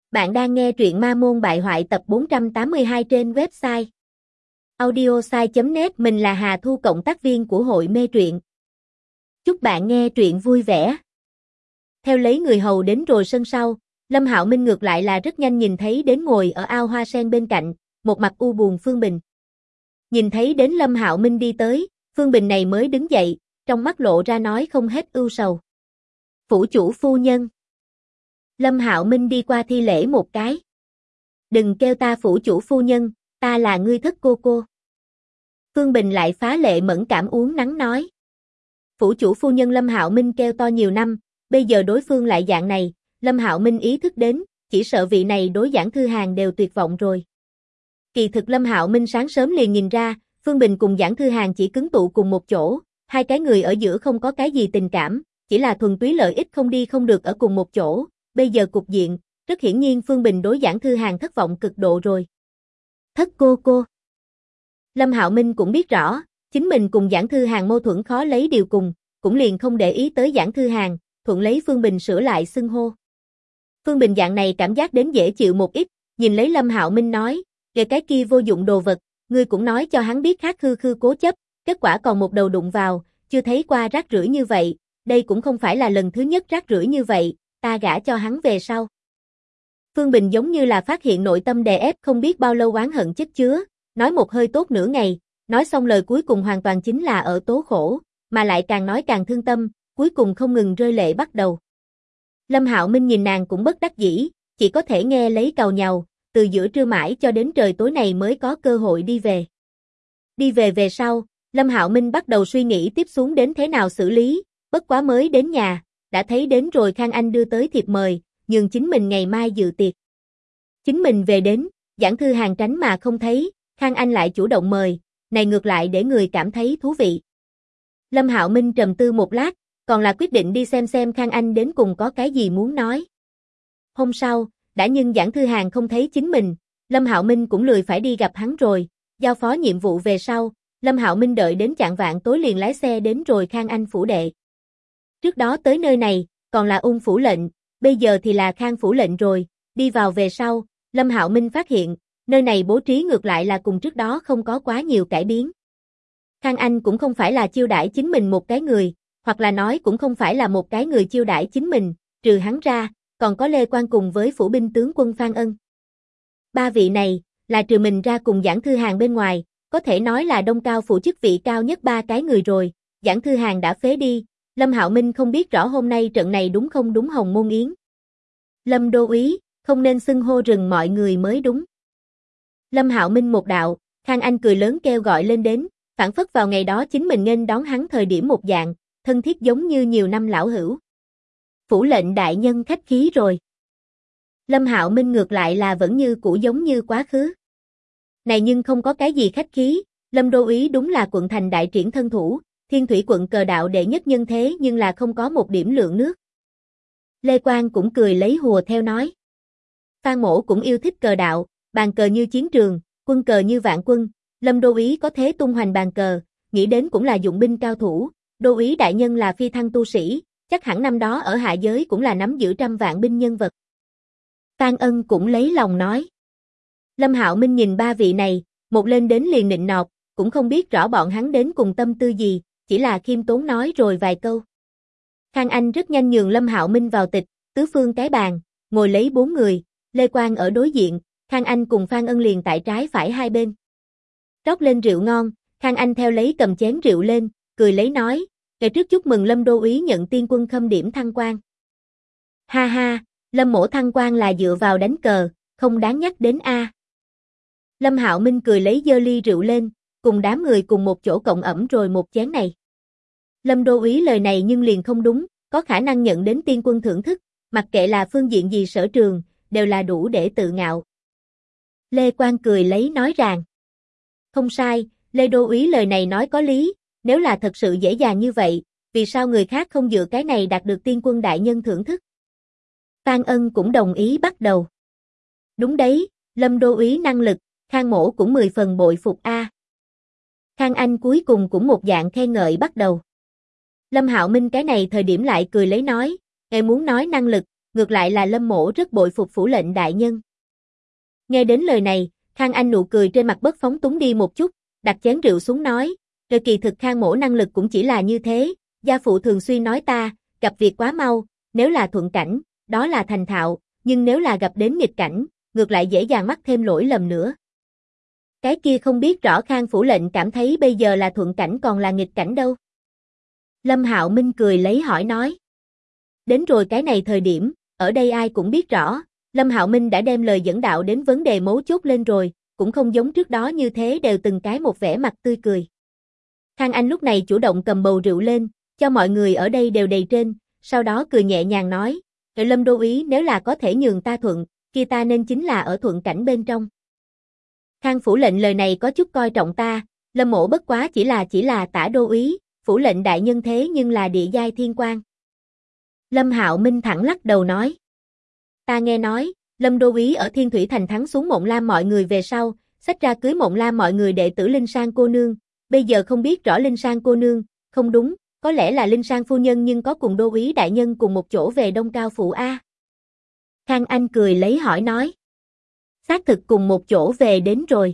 Bạn đang nghe truyện Ma Môn Bại Hoại tập 482 trên website audiosai.net. Mình là Hà Thu, cộng tác viên của hội mê truyện. Chúc bạn nghe truyện vui vẻ. Theo lấy người hầu đến rồi sân sau, Lâm Hạo Minh ngược lại là rất nhanh nhìn thấy đến ngồi ở ao hoa sen bên cạnh, một mặt u buồn Phương Bình. Nhìn thấy đến Lâm Hạo Minh đi tới, Phương Bình này mới đứng dậy, trong mắt lộ ra nói không hết ưu sầu. Phủ chủ phu nhân. Lâm Hạo Minh đi qua thi lễ một cái. Đừng kêu ta phủ chủ phu nhân, ta là ngươi thất cô cô. Phương Bình lại phá lệ mẫn cảm uống nắng nói. Phủ chủ phu nhân Lâm Hạo Minh kêu to nhiều năm, bây giờ đối phương lại dạng này, Lâm Hạo Minh ý thức đến, chỉ sợ vị này đối Giảng Thư Hàn đều tuyệt vọng rồi. Kỳ thực Lâm Hạo Minh sáng sớm liền nhìn ra, Phương Bình cùng Giảng Thư Hàn chỉ cứng tụ cùng một chỗ, hai cái người ở giữa không có cái gì tình cảm, chỉ là thuần túy lợi ích không đi không được ở cùng một chỗ. Bây giờ cục diện, rất hiển nhiên Phương Bình đối Giảng Thư Hàn thất vọng cực độ rồi. Thất cô cô. Lâm Hạo Minh cũng biết rõ, chính mình cùng Giảng Thư Hàn mâu thuẫn khó lấy điều cùng, cũng liền không để ý tới Giảng Thư Hàn, thuận lấy Phương Bình sửa lại xưng hô. Phương Bình dạng này cảm giác đến dễ chịu một ít, nhìn lấy Lâm Hạo Minh nói, về cái kia vô dụng đồ vật, ngươi cũng nói cho hắn biết khác khư khư cố chấp, kết quả còn một đầu đụng vào, chưa thấy qua rác rưởi như vậy, đây cũng không phải là lần thứ nhất rác rưởi như vậy. Ta gả cho hắn về sau. Phương Bình giống như là phát hiện nội tâm đè ép không biết bao lâu oán hận chất chứa, nói một hơi tốt nửa ngày, nói xong lời cuối cùng hoàn toàn chính là ở tố khổ, mà lại càng nói càng thương tâm, cuối cùng không ngừng rơi lệ bắt đầu. Lâm Hạo Minh nhìn nàng cũng bất đắc dĩ, chỉ có thể nghe lấy càu nhàu, từ giữa trưa mãi cho đến trời tối này mới có cơ hội đi về. Đi về về sau, Lâm Hạo Minh bắt đầu suy nghĩ tiếp xuống đến thế nào xử lý, bất quá mới đến nhà. Đã thấy đến rồi Khang Anh đưa tới thiệp mời, nhường chính mình ngày mai dự tiệc. Chính mình về đến, Giảng Thư Hàn tránh mà không thấy, Khang Anh lại chủ động mời, này ngược lại để người cảm thấy thú vị. Lâm Hạo Minh trầm tư một lát, còn là quyết định đi xem Khang Anh đến cùng có cái gì muốn nói. Hôm sau, đã nhưng Giảng Thư Hàn không thấy chính mình, Lâm Hạo Minh cũng lười phải đi gặp hắn rồi, giao phó nhiệm vụ về sau, Lâm Hạo Minh đợi đến chạng vạng tối liền lái xe đến rồi Khang Anh phủ đệ. Trước đó tới nơi này, còn là Ung phủ lệnh, bây giờ thì là Khang phủ lệnh rồi, đi vào về sau, Lâm Hạo Minh phát hiện, nơi này bố trí ngược lại là cùng trước đó không có quá nhiều cải biến. Khang Anh cũng không phải là chiêu đãi chính mình một cái người, hoặc là nói cũng không phải là một cái người chiêu đãi chính mình, trừ hắn ra, còn có Lê Quang cùng với phủ binh tướng quân Phan Ân. Ba vị này, là trừ mình ra cùng Giảng Thư Hàn bên ngoài, có thể nói là Đông Cao phủ chức vị cao nhất ba cái người rồi, Giảng Thư Hàn đã phế đi. Lâm Hạo Minh không biết rõ hôm nay trận này đúng không đúng Hồng Môn Yến. Lâm đô úy, không nên xưng hô rừng mọi người mới đúng. Lâm Hạo Minh một đạo, Khang Anh cười lớn kêu gọi lên đến, phảng phất vào ngày đó chính mình nghênh đón hắn thời điểm một dạng, thân thiết giống như nhiều năm lão hữu. Phủ lệnh đại nhân khách khí rồi. Lâm Hạo Minh ngược lại là vẫn như cũ giống như quá khứ. Này nhưng không có cái gì khách khí, Lâm đô úy đúng là quận thành đại triển thân thủ. Thiên Thủy quận cờ đạo đệ nhất nhân thế nhưng là không có một điểm lượng nước. Lê Quang cũng cười lấy hùa theo nói. Phan Mỗ cũng yêu thích cờ đạo, bàn cờ như chiến trường, quân cờ như vạn quân, Lâm đô úy có thế tung hoành bàn cờ, nghĩ đến cũng là dụng binh cao thủ, đô úy đại nhân là phi thăng tu sĩ, chắc hẳn năm đó ở hạ giới cũng là nắm giữ trăm vạn binh nhân vật. Phan Ân cũng lấy lòng nói. Lâm Hạo Minh nhìn ba vị này, một lên đến liền nịnh nọt, cũng không biết rõ bọn hắn đến cùng tâm tư gì. Chỉ là khiêm tốn nói rồi vài câu. Khang Anh rất nhanh nhường Lâm Hạo Minh vào tịch, tứ phương cái bàn, ngồi lấy 4 người, Lê Quang ở đối diện, Khang Anh cùng Phan Ân liền tại trái phải hai bên. Rót lên rượu ngon, Khang Anh theo lấy cầm chén rượu lên, cười lấy nói, ngày trước chúc mừng Lâm đô úy nhận tiên quân khâm điểm thăng quan. Ha ha, Lâm mỗ thăng quan là dựa vào đánh cờ, không đáng nhắc đến a. Lâm Hạo Minh cười lấy dơ ly rượu lên, cùng đám người cùng một chỗ cộng ẩm rồi một chén này. Lâm đô úy lời này nhưng liền không đúng, có khả năng nhận đến tiên quân thưởng thức, mặc kệ là phương diện gì sở trường, đều là đủ để tự ngạo. Lê Quang cười lấy nói rằng, không sai, Lê đô úy lời này nói có lý, nếu là thật sự dễ dàng như vậy, vì sao người khác không dựa cái này đạt được tiên quân đại nhân thưởng thức? Phan Ân cũng đồng ý bắt đầu. Đúng đấy, Lâm đô úy năng lực, Khang mỗ cũng 10 phần bội phục a. Khang Anh cuối cùng cũng một dạng khen ngợi bắt đầu. Lâm Hạo Minh cái này thời điểm lại cười lấy nói, ngài muốn nói năng lực, ngược lại là Lâm Mỗ rất bội phục phủ lệnh đại nhân. Nghe đến lời này, Khang Anh nụ cười trên mặt bất phóng túng đi một chút, đặt chén rượu xuống nói, rồi kỳ thực Khang Mỗ năng lực cũng chỉ là như thế, gia phụ thường xuyên nói ta, gặp việc quá mau, nếu là thuận cảnh, đó là thành thạo, nhưng nếu là gặp đến nghịch cảnh, ngược lại dễ dàng mắc thêm lỗi lầm nữa. Cái kia không biết rõ Khang phủ lệnh cảm thấy bây giờ là thuận cảnh còn là nghịch cảnh đâu. Lâm Hạo Minh cười lấy hỏi nói. Đến rồi cái này thời điểm, ở đây ai cũng biết rõ, Lâm Hạo Minh đã đem lời dẫn đạo đến vấn đề mấu chốt lên rồi, cũng không giống trước đó như thế đều từng cái một vẻ mặt tươi cười. Khang Anh lúc này chủ động cầm bầu rượu lên, cho mọi người ở đây đều đầy trên, sau đó cười nhẹ nhàng nói, Lâm đô úy nếu là có thể nhường ta thuận, kia ta nên chính là ở thuận cảnh bên trong. Khang phủ lệnh lời này có chút coi trọng ta, Lâm Mỗ bất quá chỉ là tả đô úy, phủ lệnh đại nhân thế nhưng là địa giai thiên quan. Lâm Hạo Minh thẳng lắc đầu nói. Ta nghe nói, Lâm đô úy ở Thiên Thủy Thành thắng xuống Mộng Lam mọi người về sau, xách ra cưới Mộng Lam mọi người đệ tử Linh Sang cô nương, bây giờ không biết rõ Linh Sang cô nương, không đúng, có lẽ là Linh Sang phu nhân nhưng có cùng đô úy đại nhân cùng một chỗ về Đông Cao phủ a. Khang Anh cười lấy hỏi nói. Xác thực cùng một chỗ về đến rồi.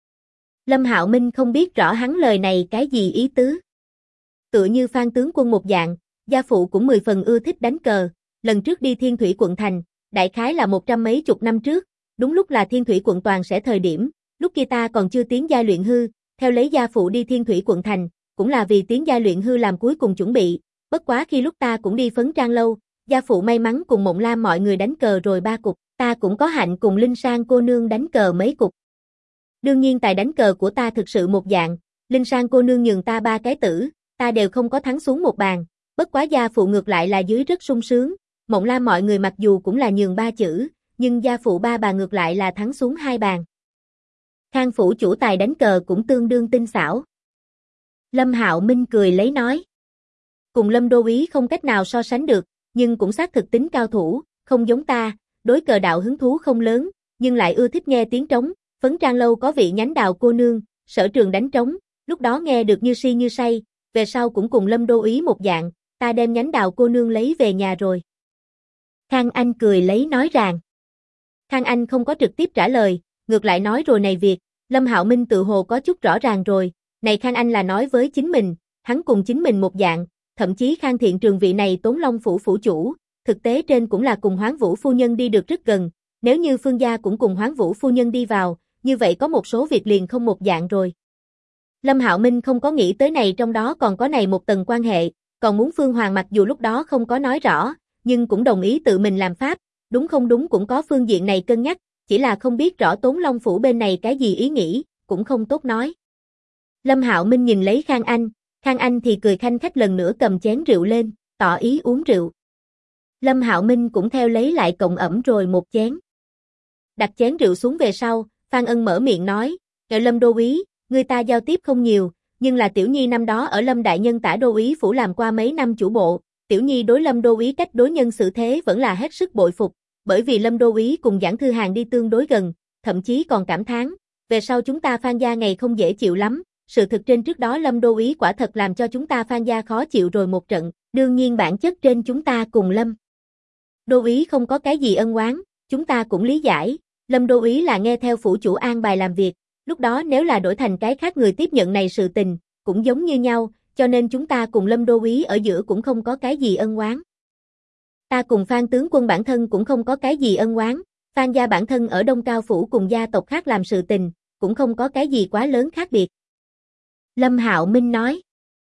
Lâm Hạo Minh không biết rõ hắn lời này cái gì ý tứ. Tựa như Phan tướng quân một dạng, gia phụ cũng 10 phần ưa thích đánh cờ, lần trước đi Thiên Thủy quận thành, đại khái là 100 mấy chục năm trước, đúng lúc là Thiên Thủy quận toàn sẽ thời điểm, lúc kia ta còn chưa tiến giai luyện hư, theo lấy gia phụ đi Thiên Thủy quận thành, cũng là vì tiến giai luyện hư làm cuối cùng chuẩn bị, bất quá khi lúc ta cũng đi Phấn Trang lâu, gia phụ may mắn cùng Mộng Lam mọi người đánh cờ rồi 3 cục, ta cũng có hạnh cùng Linh Sang cô nương đánh cờ mấy cục. Đương nhiên tài đánh cờ của ta thực sự một dạng, Linh Sang cô nương nhường ta 3 cái tử, ta đều không có thắng xuống một bàn, bất quá gia phụ ngược lại là dưới rất sung sướng, Mộng Lam mọi người mặc dù cũng là nhường 3 chữ, nhưng gia phụ 3 bàn ngược lại là thắng xuống 2 bàn. Khang phủ chủ tài đánh cờ cũng tương đương tinh xảo. Lâm Hạo Minh cười lấy nói. Cùng Lâm đô úy không cách nào so sánh được, nhưng cũng xác thực tính cao thủ, không giống ta, đối cờ đạo hứng thú không lớn, nhưng lại ưa thích nghe tiếng trống, Phấn Trang lâu có vị nhánh đào cô nương, sở trường đánh trống, lúc đó nghe được như si như say, về sau cũng cùng Lâm đô úy một dạng, ta đem nhánh đào cô nương lấy về nhà rồi. Khang Anh cười lấy nói rằng. Khang Anh không có trực tiếp trả lời, ngược lại nói rồi này việc, Lâm Hạo Minh tự hồ có chút rõ ràng rồi, này Khang Anh là nói với chính mình, hắn cùng chính mình một dạng, thậm chí Khang Thiện Trường vị này Tốn Long phủ phủ chủ, thực tế trên cũng là cùng Hoán Vũ phu nhân đi được rất gần, nếu như Phương gia cũng cùng Hoán Vũ phu nhân đi vào, như vậy có một số việc liền không một dạng rồi. Lâm Hạo Minh không có nghĩ tới này trong đó còn có này một tầng quan hệ, còn muốn Phương Hoàng mặc dù lúc đó không có nói rõ, nhưng cũng đồng ý tự mình làm pháp, đúng không đúng cũng có phương diện này cân nhắc, chỉ là không biết rõ Tốn Long phủ bên này cái gì ý nghĩ, cũng không tốt nói. Lâm Hạo Minh nhìn lấy Khang Anh thì cười khanh khách lần nữa cầm chén rượu lên, tỏ ý uống rượu. Lâm Hạo Minh cũng theo lấy lại cộng ẩm rồi một chén. Đặt chén rượu xuống về sau, Phan Ân mở miệng nói, Lâm đô úy, người ta giao tiếp không nhiều, nhưng là Tiểu Nhi năm đó ở Lâm đại nhân tả đô úy phủ làm qua mấy năm chủ bộ, Tiểu Nhi đối Lâm đô úy cách đối nhân xử thế vẫn là hết sức bội phục, bởi vì Lâm đô úy cùng Giảng Thư Hàn đi tương đối gần, thậm chí còn cảm thán, về sau chúng ta Phan gia ngày không dễ chịu lắm, sự thực trên trước đó Lâm đô úy quả thật làm cho chúng ta Phan gia khó chịu rồi một trận, đương nhiên bản chất trên chúng ta cùng Lâm đô úy không có cái gì ân oán, chúng ta cũng lý giải, Lâm đô úy là nghe theo phủ chủ an bài làm việc, lúc đó nếu là đổi thành cái khác người tiếp nhận này sự tình, cũng giống như nhau, cho nên chúng ta cùng Lâm đô úy ở giữa cũng không có cái gì ân oán. Ta cùng Phan tướng quân bản thân cũng không có cái gì ân oán, Phan gia bản thân ở Đông Cao phủ cùng gia tộc khác làm sự tình, cũng không có cái gì quá lớn khác biệt. Lâm Hạo Minh nói.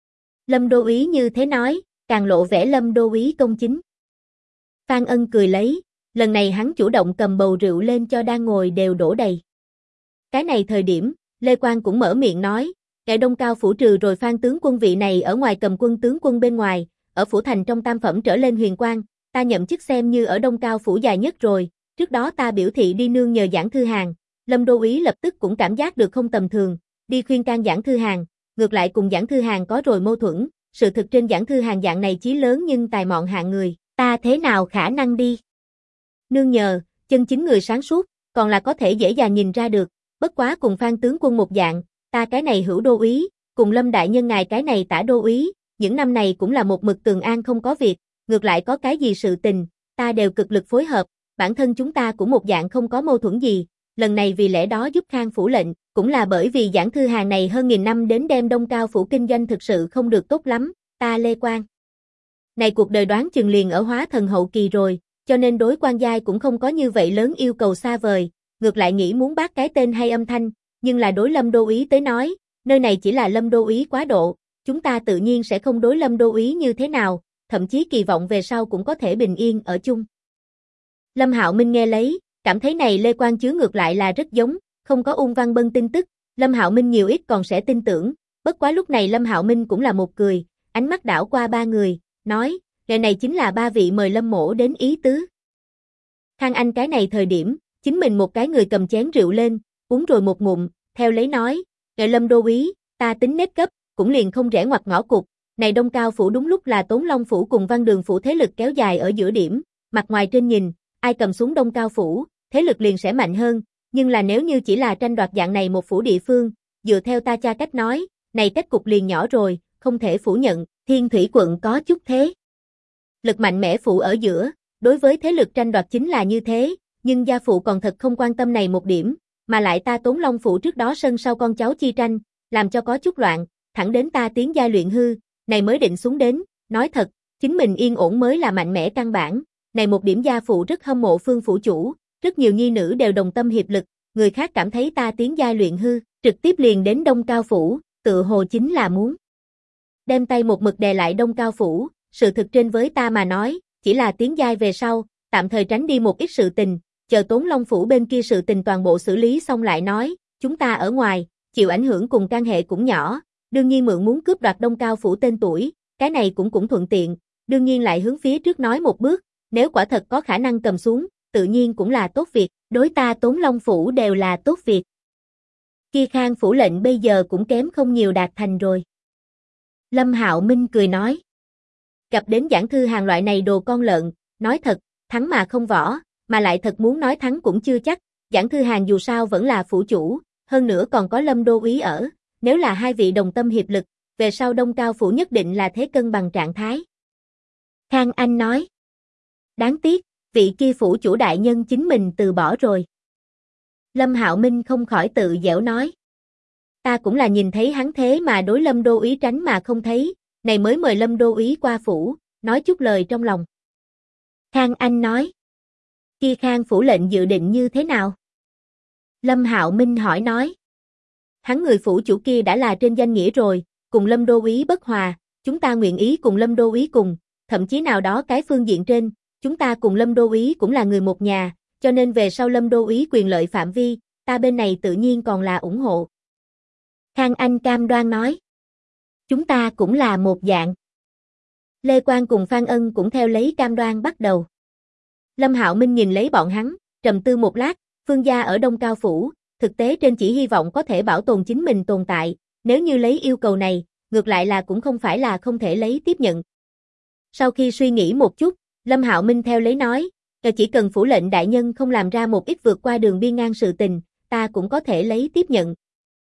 Lâm đô úy như thế nói, càng lộ vẻ Lâm đô úy công chính. Phan Ân cười lấy, lần này hắn chủ động cầm bầu rượu lên cho đang ngồi đều đổ đầy. Cái này thời điểm, Lê Quang cũng mở miệng nói, kẻ Đông Cao phủ trừ rồi Phan tướng quân vị này ở ngoài cầm quân tướng quân bên ngoài, ở phủ thành trong tam phẩm trở lên huyền quan, ta nhậm chức xem như ở Đông Cao phủ dài nhất rồi, trước đó ta biểu thị đi nương nhờ Giảng Thư Hàn, Lâm đô úy lập tức cũng cảm giác được không tầm thường, đi khuyên can Giảng Thư Hàn, ngược lại cùng Giảng Thư Hàn có rồi mâu thuẫn, sự thực trên Giảng Thư Hàn dạng này chí lớn nhưng tài mọn hạng người, ta thế nào khả năng đi nương nhờ, chân chính người sáng suốt, còn là có thể dễ dàng nhìn ra được, bất quá cùng Phan tướng quân một dạng, ta cái này hữu đô úy, cùng Lâm đại nhân ngài cái này tả đô úy, những năm này cũng là một mực tường an không có việc, ngược lại có cái gì sự tình, ta đều cực lực phối hợp, bản thân chúng ta cũng một dạng không có mâu thuẫn gì, lần này vì lẽ đó giúp Khang phủ lệnh, cũng là bởi vì Giảng Thư Hàn này hơn nghìn năm đến đem Đông Cao phủ kinh doanh thực sự không được tốt lắm, ta Lê Quang. Này cuộc đời đoán chừng liền ở hóa thần hậu kỳ rồi, cho nên đối quan giai cũng không có như vậy lớn yêu cầu xa vời, ngược lại nghĩ muốn bác cái tên hay âm thanh, nhưng là đối Lâm Đô Úy tới nói, nơi này chỉ là Lâm Đô Úy quá độ, chúng ta tự nhiên sẽ không đối Lâm Đô Úy như thế nào, thậm chí kỳ vọng về sau cũng có thể bình yên ở chung. Lâm Hạo Minh nghe lấy, cảm thấy này Lê Quang chứa ngược lại là rất giống, không có Ung Văn Bân tin tức, Lâm Hạo Minh nhiều ít còn sẽ tin tưởng, bất quá lúc này Lâm Hạo Minh cũng là một cười, ánh mắt đảo qua ba người, nói, ngày này chính là ba vị mời Lâm mỗ đến ý tứ. Khang Anh cái này thời điểm, chính mình một cái người cầm chén rượu lên, uống rồi một ngụm, theo lấy nói, ngày Lâm Đô Úy, ta tính nết cấp, cũng liền không rẽ ngoặt ngõ cụt, này Đông Cao phủ đúng lúc là Tốn Long phủ cùng Văn Đường phủ thế lực kéo dài ở giữa điểm, mặt ngoài trên nhìn, ai cầm xuống Đông Cao phủ, thế lực liền sẽ mạnh hơn, nhưng là nếu như chỉ là tranh đoạt dạng này một phủ địa phương, dựa theo ta cha cách nói, này cách cục liền nhỏ rồi, không thể phủ nhận, Thiên Thủy quận có chút thế. Lực mạnh mẽ phủ ở giữa, đối với thế lực tranh đoạt chính là như thế, nhưng gia phụ còn thật không quan tâm này một điểm, mà lại ta Tốn Long phủ trước đó sân sau con cháu chi tranh, làm cho có chút loạn, thẳng đến ta tiến giai luyện hư, này mới định xuống đến, nói thật, chính mình yên ổn mới là mạnh mẽ căn bản, này một điểm gia phụ rất hâm mộ Phương phủ chủ, rất nhiều nhi nữ đều đồng tâm hiệp lực, người khác cảm thấy ta tiến giai luyện hư, trực tiếp liền đến Đông Cao phủ, tự hồ chính là muốn đem tay một mực đè lại Đông Cao phủ, sự thực trên với ta mà nói, chỉ là tiến giai về sau, tạm thời tránh đi một ít sự tình, chờ Tốn Long phủ bên kia sự tình toàn bộ xử lý xong lại nói, chúng ta ở ngoài, chịu ảnh hưởng cùng can hệ cũng nhỏ, đương nhiên mượn muốn cướp đoạt Đông Cao phủ tên tuổi, cái này cũng thuận tiện, đương nhiên lại hướng phía trước nói một bước, nếu quả thật có khả năng cầm xuống, tự nhiên cũng là tốt việc, đối ta Tốn Long phủ đều là tốt việc. Kia Khang phủ lệnh bây giờ cũng kém không nhiều đạt thành rồi. Lâm Hạo Minh cười nói. Gặp đến Giảng Thư Hàn loại này đồ con lợn, nói thật, thắng mà không võ, mà lại thật muốn nói thắng cũng chưa chắc, Giảng Thư Hàn dù sao vẫn là phủ chủ, hơn nữa còn có Lâm Đô Úy ở, nếu là hai vị đồng tâm hiệp lực, về sau Đông Cao phủ nhất định là thế cân bằng trạng thái. Khang Anh nói. Đáng tiếc, vị kia phủ chủ đại nhân chính mình từ bỏ rồi. Lâm Hạo Minh không khỏi tự giễu nói. Ta cũng là nhìn thấy hắn thế mà đối Lâm Đô Úy tránh mà không thấy, này mới mời Lâm Đô Úy qua phủ, nói chút lời trong lòng. Khang Anh nói. Kia Khang phủ lệnh dự định như thế nào? Lâm Hạo Minh hỏi nói. Hắn người phủ chủ kia đã là trên danh nghĩa rồi, cùng Lâm Đô Úy bất hòa, chúng ta nguyện ý cùng Lâm Đô Úy cùng, thậm chí nào đó cái phương diện trên, chúng ta cùng Lâm Đô Úy cũng là người một nhà, cho nên về sau Lâm Đô Úy quyền lợi phạm vi, ta bên này tự nhiên còn là ủng hộ. Khang Anh cam đoan nói. Chúng ta cũng là một dạng. Lê Quang cùng Phan Ân cũng theo lấy cam đoan bắt đầu. Lâm Hạo Minh nhìn lấy bọn hắn, trầm tư một lát, Phương gia ở Đông Cao phủ, thực tế trên chỉ hy vọng có thể bảo tồn chính mình tồn tại, nếu như lấy yêu cầu này, ngược lại là cũng không phải là không thể lấy tiếp nhận. Sau khi suy nghĩ một chút, Lâm Hạo Minh theo lấy nói, chỉ cần phủ lệnh đại nhân không làm ra một ít vượt qua đường biên ngang sự tình, ta cũng có thể lấy tiếp nhận.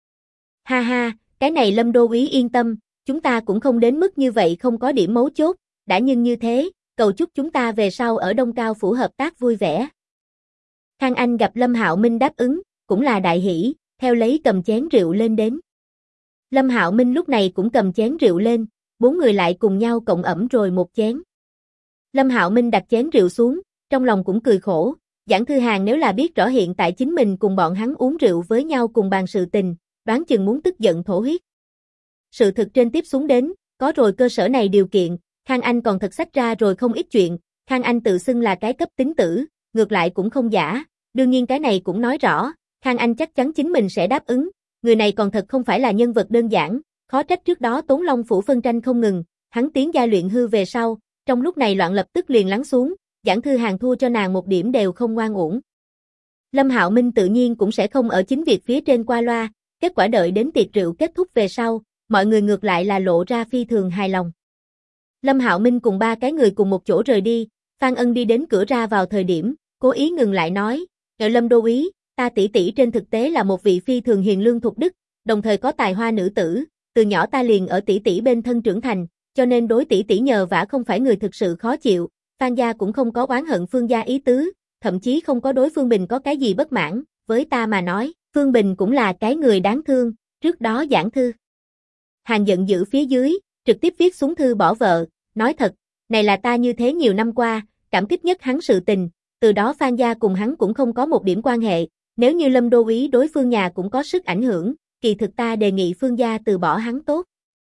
Ha ha, cái này Lâm Đô Úy yên tâm, chúng ta cũng không đến mức như vậy không có điểm mấu chốt, đã nhưng như thế, cầu chúc chúng ta về sau ở Đông Cao phủ hợp tác vui vẻ. Khang Anh gặp Lâm Hạo Minh đáp ứng, cũng là đại hỷ, theo lấy cầm chén rượu lên đến. Lâm Hạo Minh lúc này cũng cầm chén rượu lên, bốn người lại cùng nhau cộng ẩm rồi một chén. Lâm Hạo Minh đặt chén rượu xuống, trong lòng cũng cười khổ, Giảng Thư Hàn nếu là biết rõ hiện tại chính mình cùng bọn hắn uống rượu với nhau cùng bàn sự tình, đoán chừng muốn tức giận thổ huyết. Sự thực trên tiếp xuống đến, có rồi cơ sở này điều kiện, Khang Anh còn thật sách ra rồi không ít chuyện, Khang Anh tự xưng là cái cấp tính tử, ngược lại cũng không giả, đương nhiên cái này cũng nói rõ, Khang Anh chắc chắn chính mình sẽ đáp ứng, người này còn thật không phải là nhân vật đơn giản, khó trách trước đó Tốn Long phủ phân tranh không ngừng, hắn tiến giai luyện hư về sau, trong lúc này loạn lập tức liền lắng xuống, Giảng Thư Hàn thua cho nàng một điểm đều không ngoan uổng. Lâm Hạo Minh tự nhiên cũng sẽ không ở chính việc phía trên qua loa, kết quả đợi đến tiệc rượu kết thúc về sau, mọi người ngược lại là lộ ra phi thường hài lòng. Lâm Hạo Minh cùng ba cái người cùng một chỗ rời đi, Phan Ân đi đến cửa ra vào thời điểm, cố ý ngừng lại nói, Lâm Đô Úy, ta tỷ tỷ trên thực tế là một vị phi thường hiền lương thục đức, đồng thời có tài hoa nữ tử, từ nhỏ ta liền ở tỷ tỷ bên thân trưởng thành, cho nên đối tỷ tỷ nhờ vả không phải người thực sự khó chịu, Phan gia cũng không có oán hận Phương gia ý tứ, thậm chí không có đối Phương Bình có cái gì bất mãn, với ta mà nói, Phương Bình cũng là cái người đáng thương, trước đó giảng thư. Hàng giận dữ phía dưới, trực tiếp viết xuống thư bỏ vợ, nói thật, này là ta như thế nhiều năm qua, cảm kích nhất hắn sự tình, từ đó Phan gia cùng hắn cũng không có một điểm quan hệ, nếu như Lâm đô úy đối Phương nhà cũng có sức ảnh hưởng, kỳ thực ta đề nghị Phương gia từ bỏ hắn tốt.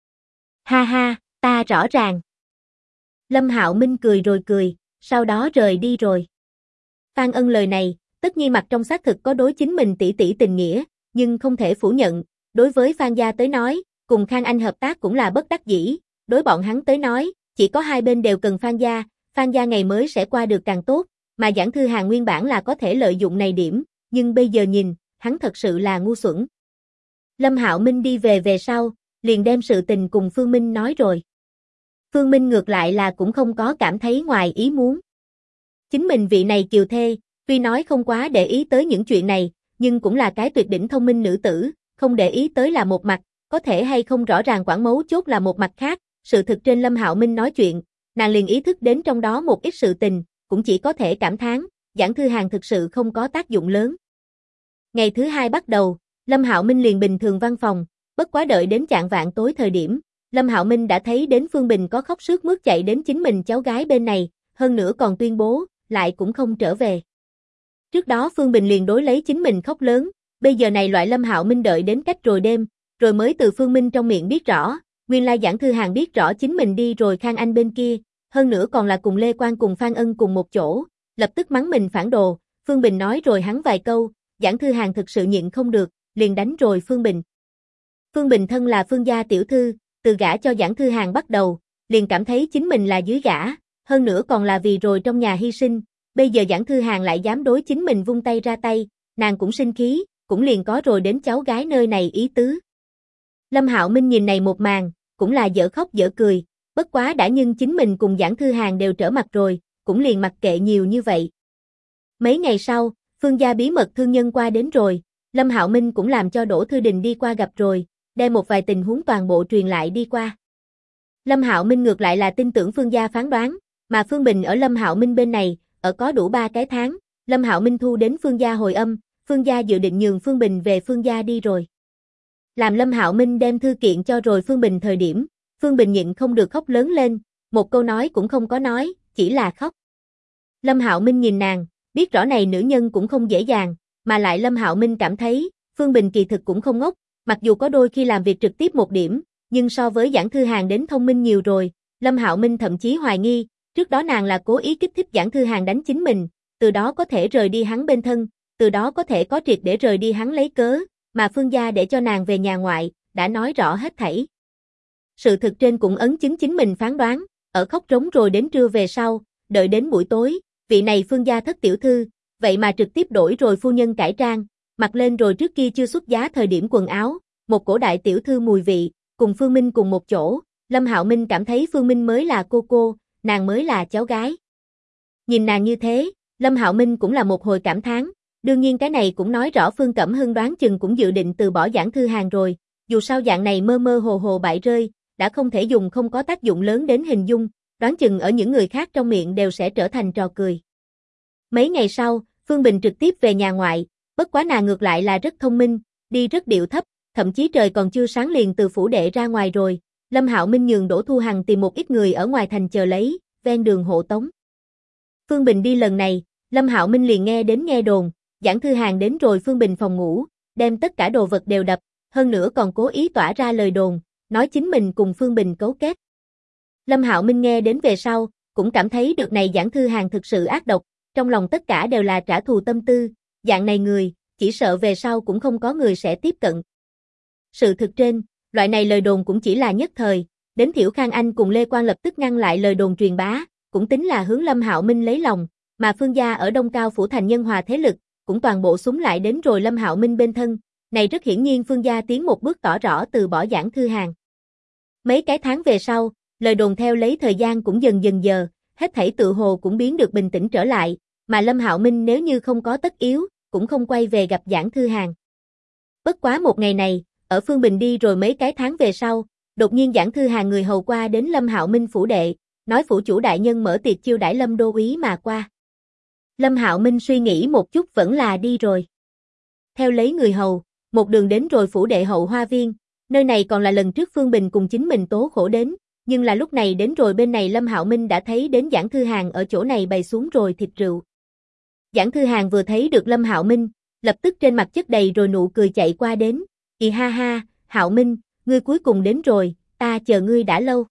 Ha ha, ta rõ ràng. Lâm Hạo Minh cười rồi cười, sau đó rời đi rồi. Phan Ân lời này, tất nhiên mặt trong xác thực có đối chính mình tỷ tỷ tình nghĩa, nhưng không thể phủ nhận, đối với Phan gia tới nói, cùng Khang Anh hợp tác cũng là bất đắc dĩ, đối bọn hắn tới nói, chỉ có hai bên đều cần Phan gia ngày mới sẽ qua được càng tốt, mà Giảng Thư Hàn nguyên bản là có thể lợi dụng này điểm, nhưng bây giờ nhìn, hắn thật sự là ngu xuẩn. Lâm Hạo Minh đi về sau, liền đem sự tình cùng Phương Minh nói rồi. Phương Minh ngược lại là cũng không có cảm thấy ngoài ý muốn. Chính mình vị này kiều thê, tuy nói không quá để ý tới những chuyện này, nhưng cũng là cái tuyệt đỉnh thông minh nữ tử, không để ý tới là một mặt, có thể hay không rõ ràng quản mấu chốt là một mặt khác, sự thực trên Lâm Hạo Minh nói chuyện, nàng liền ý thức đến trong đó một ít sự tình, cũng chỉ có thể cảm thán, Giảng Thư Hàn thực sự không có tác dụng lớn. Ngày thứ hai bắt đầu, Lâm Hạo Minh liền bình thường văn phòng, bất quá đợi đến chạng vạng tối thời điểm, Lâm Hạo Minh đã thấy đến Phương Bình có khóc sướt mướt chạy đến chính mình cháu gái bên này, hơn nữa còn tuyên bố, lại cũng không trở về. Trước đó Phương Bình liền đối lấy chính mình khóc lớn, bây giờ này loại Lâm Hạo Minh đợi đến cách rồi đêm, rồi mới từ Phương Minh trong miệng biết rõ, nguyên lai Giảng Thư Hàn biết rõ chính mình đi rồi Khang Anh bên kia, hơn nữa còn là cùng Lê Quang cùng Phan Ân cùng một chỗ, lập tức mắng mình phản đồ, Phương Bình nói rồi hắn vài câu, Giảng Thư Hàn thực sự nhịn không được, liền đánh rồi Phương Bình. Phương Bình thân là Phương gia tiểu thư, từ gả cho Giảng Thư Hàn bắt đầu, liền cảm thấy chính mình là dưới gả, hơn nữa còn là vì rồi trong nhà hy sinh, bây giờ Giảng Thư Hàn lại dám đối chính mình vung tay ra tay, nàng cũng sinh khí, cũng liền có rồi đến cháu gái nơi này ý tứ. Lâm Hạo Minh nhìn này một màn, cũng là dở khóc dở cười, bất quá đã nhưng chính mình cùng Giảng Thư Hàn đều trở mặt rồi, cũng liền mặc kệ nhiều như vậy. Mấy ngày sau, Phương gia bí mật thương nhân qua đến rồi, Lâm Hạo Minh cũng làm cho Đỗ Thư Đình đi qua gặp rồi, đem một vài tình huống toàn bộ truyền lại đi qua. Lâm Hạo Minh ngược lại là tin tưởng Phương gia phán đoán, mà Phương Bình ở Lâm Hạo Minh bên này, ở có đủ 3 cái tháng, Lâm Hạo Minh thu đến Phương gia hồi âm, Phương gia dự định nhường Phương Bình về Phương gia đi rồi. Làm Lâm Hạo Minh đem thư kiện cho rồi Phương Bình thời điểm, Phương Bình nhịn không được khóc lớn lên, một câu nói cũng không có nói, chỉ là khóc. Lâm Hạo Minh nhìn nàng, biết rõ này nữ nhân cũng không dễ dàng, mà lại Lâm Hạo Minh cảm thấy, Phương Bình kỳ thực cũng không ngốc, mặc dù có đôi khi làm việc trực tiếp một điểm, nhưng so với Giảng Thư Hàn đến thông minh nhiều rồi, Lâm Hạo Minh thậm chí hoài nghi, trước đó nàng là cố ý kích thích Giảng Thư Hàn đánh chính mình, từ đó có thể rời đi hắn bên thân, từ đó có thể có triệt để rời đi hắn lấy cớ, mà Phương gia để cho nàng về nhà ngoại, đã nói rõ hết thảy. Sự thực trên cũng ấn chứng chính mình phán đoán, ở khóc rống rồi đến trưa về sau, đợi đến buổi tối, vị này Phương gia thất tiểu thư, vậy mà trực tiếp đổi rồi phu nhân cải trang, mặc lên rồi trước kia chưa xuất giá thời điểm quần áo, một cổ đại tiểu thư mùi vị, cùng Phương Minh cùng một chỗ, Lâm Hạo Minh cảm thấy Phương Minh mới là cô, nàng mới là cháu gái. Nhìn nàng như thế, Lâm Hạo Minh cũng là một hồi cảm thán, đương nhiên cái này cũng nói rõ Phương Cẩm Hưng đoán chừng cũng dự định từ bỏ Giảng Thư Hàn rồi, dù sao dạng này mơ mơ hồ hồ bại rơi, đã không thể dùng không có tác dụng lớn đến hình dung, đoán chừng ở những người khác trong miệng đều sẽ trở thành trò cười. Mấy ngày sau, Phương Bình trực tiếp về nhà ngoại, bất quá nàng ngược lại là rất thông minh, đi rất điệu thấp, thậm chí trời còn chưa sáng liền từ phủ đệ ra ngoài rồi, Lâm Hạo Minh nhường Đỗ Thu Hằng tìm một ít người ở ngoài thành chờ lấy, ven đường hộ tống. Phương Bình đi lần này, Lâm Hạo Minh liền nghe đồn, Giảng Thư Hàn đến rồi Phương Bình phòng ngủ, đem tất cả đồ vật đều đập, hơn nữa còn cố ý tỏa ra lời đồn, nói chính mình cùng Phương Bình cấu kết. Lâm Hạo Minh nghe đến về sau, cũng cảm thấy được này Giảng Thư Hàn thực sự ác độc, trong lòng tất cả đều là trả thù tâm tư, dạng này người, chỉ sợ về sau cũng không có người sẽ tiếp cận. Sự thực trên, loại này lời đồn cũng chỉ là nhất thời, đến Thiểu Khang Anh cùng Lê Quang lập tức ngăn lại lời đồn truyền bá, cũng tính là hướng Lâm Hạo Minh lấy lòng, mà Phương gia ở Đông Cao phủ thành nhân hòa thế lực, cũng toàn bộ súng lại đến rồi Lâm Hạo Minh bên thân, này rất hiển nhiên Phương gia tiến một bước tỏ rõ từ bỏ Giảng Thư Hàn. Mấy cái tháng về sau, lời đồn theo lấy thời gian cũng dần dần hết thảy tự hồ cũng biến được bình tĩnh trở lại, mà Lâm Hạo Minh nếu như không có tất yếu, cũng không quay về gặp Giảng Thư Hàn. Bất quá một ngày này, ở Phương Bình đi rồi mấy cái tháng về sau, đột nhiên Giảng Thư Hàn người hầu qua đến Lâm Hạo Minh phủ đệ, nói phủ chủ đại nhân mở tiệc chiêu đãi Lâm đô úy mà qua. Lâm Hạo Minh suy nghĩ một chút vẫn là đi rồi. Theo lấy người hầu, một đường đến rồi phủ đệ hậu hoa viên, nơi này còn là lần trước Phương Bình cùng chính mình tố khổ đến, nhưng là lúc này đến rồi bên này Lâm Hạo Minh đã thấy đến Giảng Thư Hàn ở chỗ này bày xuống rồi thịt rượu. Giảng Thư Hàn vừa thấy được Lâm Hạo Minh, lập tức trên mặt chất đầy rồi nụ cười chạy qua đến, "Kì ha ha, Hạo Minh, ngươi cuối cùng đến rồi, ta chờ ngươi đã lâu."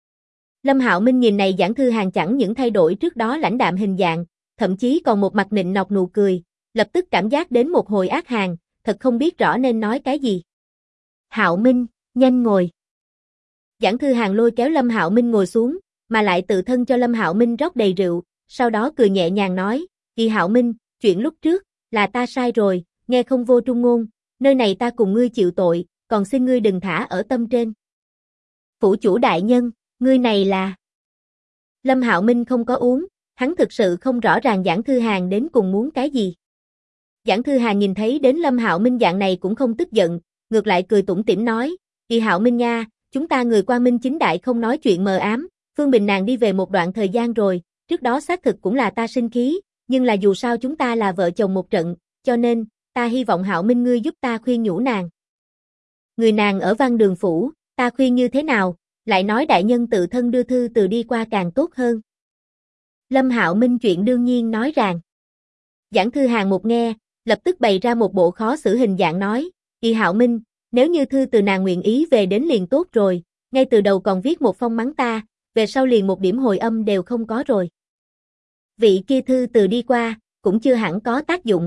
Lâm Hạo Minh nhìn này Giảng Thư Hàn chẳng những thay đổi trước đó lãnh đạm hình dạng, thậm chí còn một mặt nịnh nọt nụ cười, lập tức cảm giác đến một hồi ác hàn, thật không biết rõ nên nói cái gì. "Hạo Minh, nhanh ngồi." Giảng Thư Hàn lôi kéo Lâm Hạo Minh ngồi xuống, mà lại tự thân cho Lâm Hạo Minh rót đầy rượu, sau đó cười nhẹ nhàng nói, "Kỳ Hạo Minh, chuyện lúc trước, là ta sai rồi, nghe không vô trung ngôn, nơi này ta cùng ngươi chịu tội, còn xin ngươi đừng thả ở tâm trên." "Phủ chủ đại nhân, ngươi này là..." Lâm Hạo Minh không có uống, hắn thực sự không rõ ràng Giảng Thư Hàn đến cùng muốn cái gì. Giảng Thư Hàn nhìn thấy đến Lâm Hạo Minh dạng này cũng không tức giận, ngược lại cười tủm tỉm nói, "Kỳ Hạo Minh nha, chúng ta người quang minh chính đại không nói chuyện mờ ám, Phương Bình nàng đi về một đoạn thời gian rồi, trước đó xác thực cũng là ta sinh khí, nhưng là dù sao chúng ta là vợ chồng một trận, cho nên, ta hy vọng Hạo Minh ngươi giúp ta khuyên nhủ nàng. Người nàng ở Văn Đường Phủ, ta khuyên như thế nào, lại nói đại nhân tự thân đưa thư từ đi qua càng tốt hơn." Lâm Hạo Minh chuyện đương nhiên nói rằng. Giảng Thư Hàn một nghe, lập tức bày ra một bộ khó xử hình dạng nói, "Kỳ Hạo Minh, nếu như thư từ nàng nguyện ý về đến liền tốt rồi, ngay từ đầu còn viết một phong mắng ta, về sau liền một điểm hồi âm đều không có rồi. Vị kia thư từ đi qua, cũng chưa hẳn có tác dụng."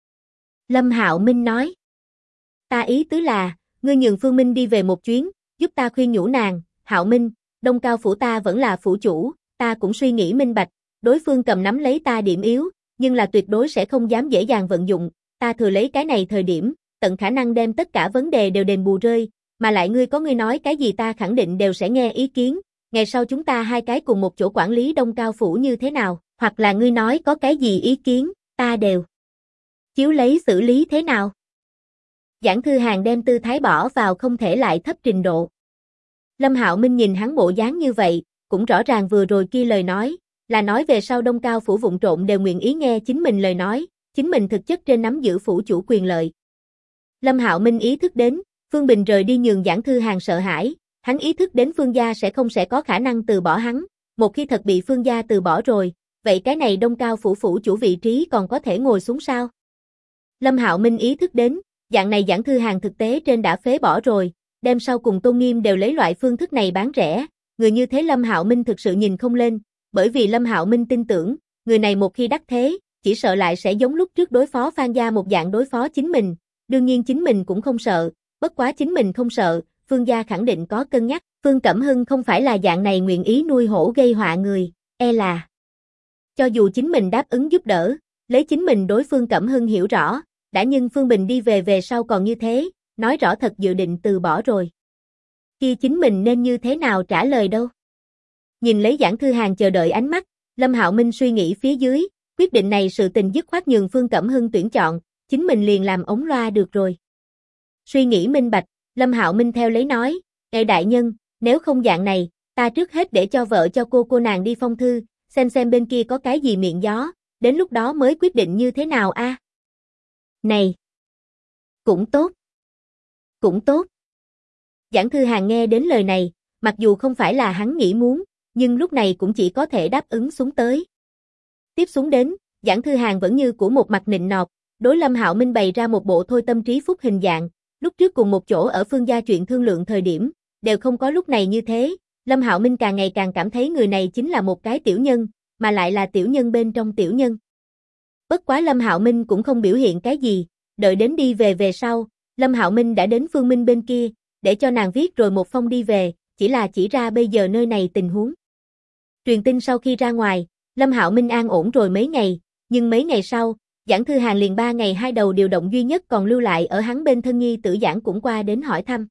Lâm Hạo Minh nói, "Ta ý tứ là, ngươi nhường Phương Minh đi về một chuyến, giúp ta khuyên nhủ nàng, Hạo Minh, Đông Cao phủ ta vẫn là phủ chủ, ta cũng suy nghĩ minh bạch, đối phương cầm nắm lấy ta điểm yếu, nhưng là tuyệt đối sẽ không dám dễ dàng vận dụng, ta thừa lấy cái này thời điểm, tận khả năng đem tất cả vấn đề đều đền bù rơi, mà lại ngươi có ngươi nói cái gì ta khẳng định đều sẽ nghe ý kiến, ngày sau chúng ta hai cái cùng một chỗ quản lý Đông Cao phủ như thế nào, hoặc là ngươi nói có cái gì ý kiến, ta đều chiếu lấy xử lý thế nào." Giảng Thư Hàn đem tư thái bỏ vào không thể lại thấp trình độ. Lâm Hạo Minh nhìn hắn bộ dáng như vậy, cũng rõ ràng vừa rồi kia lời nói, là nói về sau Đông Cao phủ vụng trộn đều nguyện ý nghe chính mình lời nói, chính mình thực chất trên nắm giữ phủ chủ quyền lợi. Lâm Hạo Minh ý thức đến, Phương Bình rời đi nhường Giảng Thư Hàn sợ hãi, hắn ý thức đến Phương gia sẽ có khả năng từ bỏ hắn, một khi thật bị Phương gia từ bỏ rồi, vậy cái này Đông Cao phủ phủ chủ vị trí còn có thể ngồi xuống sao? Lâm Hạo Minh ý thức đến, dạng này Giảng Thư Hàn thực tế trên đã phế bỏ rồi, đem sau cùng tôn nghiêm đều lấy loại phương thức này bán rẻ, người như thế Lâm Hạo Minh thực sự nhìn không lên, bởi vì Lâm Hạo Minh tin tưởng, người này một khi đắc thế, chỉ sợ lại sẽ giống lúc trước đối phó Phan gia một dạng đối phó chính mình, đương nhiên chính mình cũng không sợ, bất quá chính mình không sợ, Phương gia khẳng định có cân nhắc, Phương Cẩm Hưng không phải là dạng này nguyện ý nuôi hổ gây họa người, e là cho dù chính mình đáp ứng giúp đỡ, lấy chính mình đối Phương Cẩm Hưng hiểu rõ, đã nhưng Phương Bình đi về sau còn như thế, nói rõ thật dự định từ bỏ rồi. Kia chính mình nên như thế nào trả lời đâu? Nhìn lấy Giảng Thư Hàn chờ đợi ánh mắt, Lâm Hạo Minh suy nghĩ phía dưới, quyết định này sự tình dứt khoát nhường Phương Cẩm Hưng tuyển chọn, chính mình liền làm ống loa được rồi. Suy nghĩ minh bạch, Lâm Hạo Minh theo lấy nói, "Ê đại nhân, nếu không dạng này, ta trước hết để cho vợ cho cô nàng đi phong thư, xem bên kia có cái gì miệng gió, đến lúc đó mới quyết định như thế nào a." "Này, cũng tốt. Cũng tốt." Giảng Thư Hàn nghe đến lời này, mặc dù không phải là hắn nghĩ muốn, nhưng lúc này cũng chỉ có thể đáp ứng xuống tới. Tiếp xuống đến, Giảng Thư Hàn vẫn như của một mặt nịnh nọt, đối Lâm Hạo Minh bày ra một bộ thôi tâm trí phúc hình dạng, lúc trước cùng một chỗ ở Phương gia chuyện thương lượng thời điểm, đều không có lúc này như thế, Lâm Hạo Minh càng ngày càng cảm thấy người này chính là một cái tiểu nhân, mà lại là tiểu nhân bên trong tiểu nhân. Bất quá Lâm Hạo Minh cũng không biểu hiện cái gì, đợi đến đi về sau, Lâm Hạo Minh đã đến Phương Minh bên kia, để cho nàng viết rồi một phong đi về, chỉ là chỉ ra bây giờ nơi này tình huống. Truyền tin sau khi ra ngoài, Lâm Hạo Minh an ổn rồi mấy ngày, nhưng mấy ngày sau, Giảng Thư Hàn liền 3 ngày 2 đầu điều động duy nhất còn lưu lại ở hắn bên thân nghi tử Giảng cũng qua đến hỏi thăm.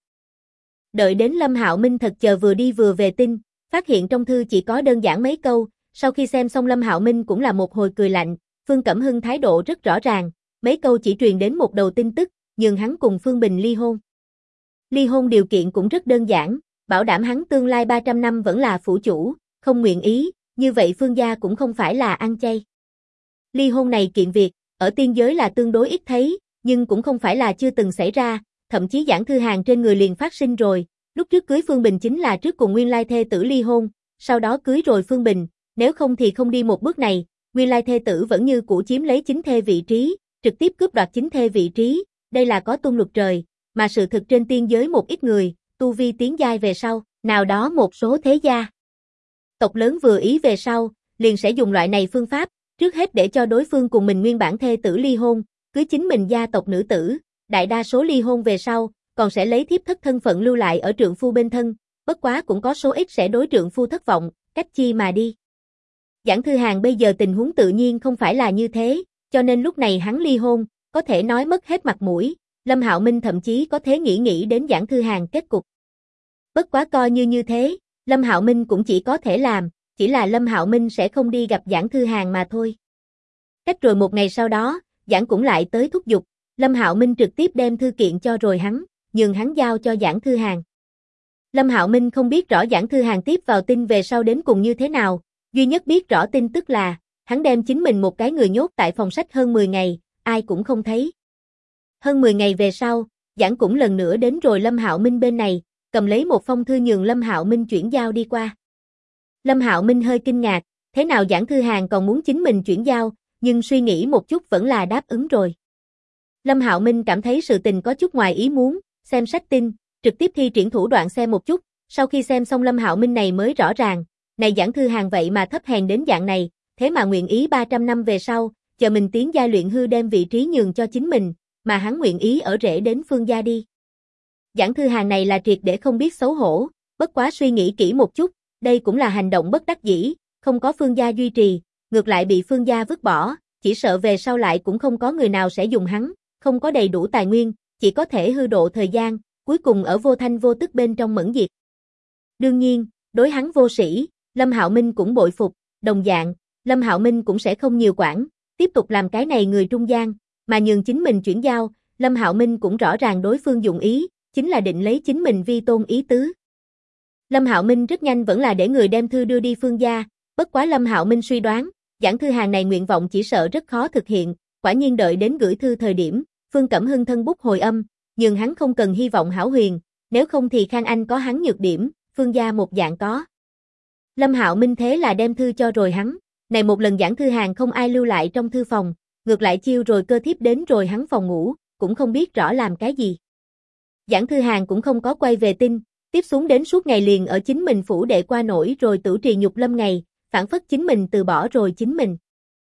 Đợi đến Lâm Hạo Minh thật chờ vừa đi vừa về tin, phát hiện trong thư chỉ có đơn giản mấy câu, sau khi xem xong Lâm Hạo Minh cũng là một hồi cười lạnh, Phương Cẩm Hưng thái độ rất rõ ràng, mấy câu chỉ truyền đến một đầu tin tức, nhường hắn cùng Phương Bình ly hôn. Ly hôn điều kiện cũng rất đơn giản, bảo đảm hắn tương lai 300 năm vẫn là phủ chủ, không nguyện ý, như vậy Phương gia cũng không phải là ăn chay. Ly hôn này kiện việc, ở tiên giới là tương đối ít thấy, nhưng cũng không phải là chưa từng xảy ra, thậm chí Giản Thư Hàn trên người liền phát sinh rồi, lúc trước cưới Phương Bình chính là trước cùng nguyên lai thê tử ly hôn, sau đó cưới rồi Phương Bình, nếu không thì không đi một bước này, nguyên lai thê tử vẫn như cũ chiếm lấy chính thê vị trí, trực tiếp cướp đoạt chính thê vị trí, đây là có tung luật trời, mà sự thực trên tiên giới một ít người, tu vi tiến giai về sau, nào đó một số thế gia. Tộc lớn vừa ý về sau, liền sẽ dùng loại này phương pháp, trước hết để cho đối phương cùng mình nguyên bản thê tử ly hôn, cưới chính mình gia tộc nữ tử, đại đa số ly hôn về sau, còn sẽ lấy thiếp thất thân phận lưu lại ở trượng phu bên thân, bất quá cũng có số ít sẽ đối trượng phu thất vọng, cách chi mà đi. Giản Thư Hàn bây giờ tình huống tự nhiên không phải là như thế, cho nên lúc này hắn ly hôn, có thể nói mất hết mặt mũi, Lâm Hạo Minh thậm chí có thể nghĩ đến Giản Thư Hàn kết cục. Bất quá coi như thế, Lâm Hạo Minh cũng chỉ có thể làm, chỉ là Lâm Hạo Minh sẽ không đi gặp Giản Thư Hàn mà thôi. Cách rồi một ngày sau đó, Giản cũng lại tới thúc giục, Lâm Hạo Minh trực tiếp đem thư kiện cho rồi hắn, nhường hắn giao cho Giản Thư Hàn. Lâm Hạo Minh không biết rõ Giản Thư Hàn tiếp vào tin về sau đến cùng như thế nào, duy nhất biết rõ tin tức là, hắn đem chính mình một cái người nhốt tại phòng sách hơn 10 ngày, ai cũng không thấy. Hơn 10 ngày về sau, Giản cũng lần nữa đến rồi Lâm Hạo Minh bên này, cầm lấy một phong thư nhường Lâm Hạo Minh chuyển giao đi qua. Lâm Hạo Minh hơi kinh ngạc, thế nào Giản Thư Hàn còn muốn chính mình chuyển giao, nhưng suy nghĩ một chút vẫn là đáp ứng rồi. Lâm Hạo Minh cảm thấy sự tình có chút ngoài ý muốn, xem sách tin, trực tiếp thi triển thủ đoạn xem một chút, sau khi xem xong Lâm Hạo Minh này mới rõ ràng, này Giản Thư Hàn vậy mà thấp hèn đến dạng này, thế mà nguyện ý 300 năm về sau, chờ mình tiến giai luyện hư đem vị trí nhường cho chính mình, mà hắn nguyện ý ở rễ đến Phương gia đi. Giản Thư Hàn này là triệt để không biết xấu hổ, bất quá suy nghĩ kỹ một chút, đây cũng là hành động bất đắc dĩ, không có Phương gia duy trì, ngược lại bị Phương gia vứt bỏ, chỉ sợ về sau lại cũng không có người nào sẽ dùng hắn, không có đầy đủ tài nguyên, chỉ có thể hư độ thời gian, cuối cùng ở vô thanh vô tức bên trong mẫn diệt. Đương nhiên, đối hắn vô sĩ, Lâm Hạo Minh cũng bội phục, đồng dạng, Lâm Hạo Minh cũng sẽ không nhiều quản, tiếp tục làm cái này người trung gian, mà nhường chính mình chuyển giao, Lâm Hạo Minh cũng rõ ràng đối phương dụng ý, chính là định lấy chính mình vi tôn ý tứ. Lâm Hạo Minh rất nhanh vẫn là để người đem thư đưa đi Phương gia, bất quá Lâm Hạo Minh suy đoán, Giản Thư Hàn này nguyện vọng chỉ sợ rất khó thực hiện, quả nhiên đợi đến gửi thư thời điểm, Phương Cẩm Hưng thân bút hồi âm, nhưng hắn không cần hy vọng hão huyền, nếu không thì Khang Anh có hắn nhược điểm, Phương gia một dạng có. Lâm Hạo Minh thế là đem thư cho rồi hắn, này một lần Giản Thư Hàn không ai lưu lại trong thư phòng, ngược lại chiêu rồi cơ thiếp đến rồi hắn phòng ngủ, cũng không biết rõ làm cái gì. Giản Thư Hàn cũng không có quay về tin, tiếp xuống đến suốt ngày liền ở chính mình phủ đệ qua nổi rồi tửu trì nhục lâm ngày, phản phất chính mình từ bỏ rồi chính mình.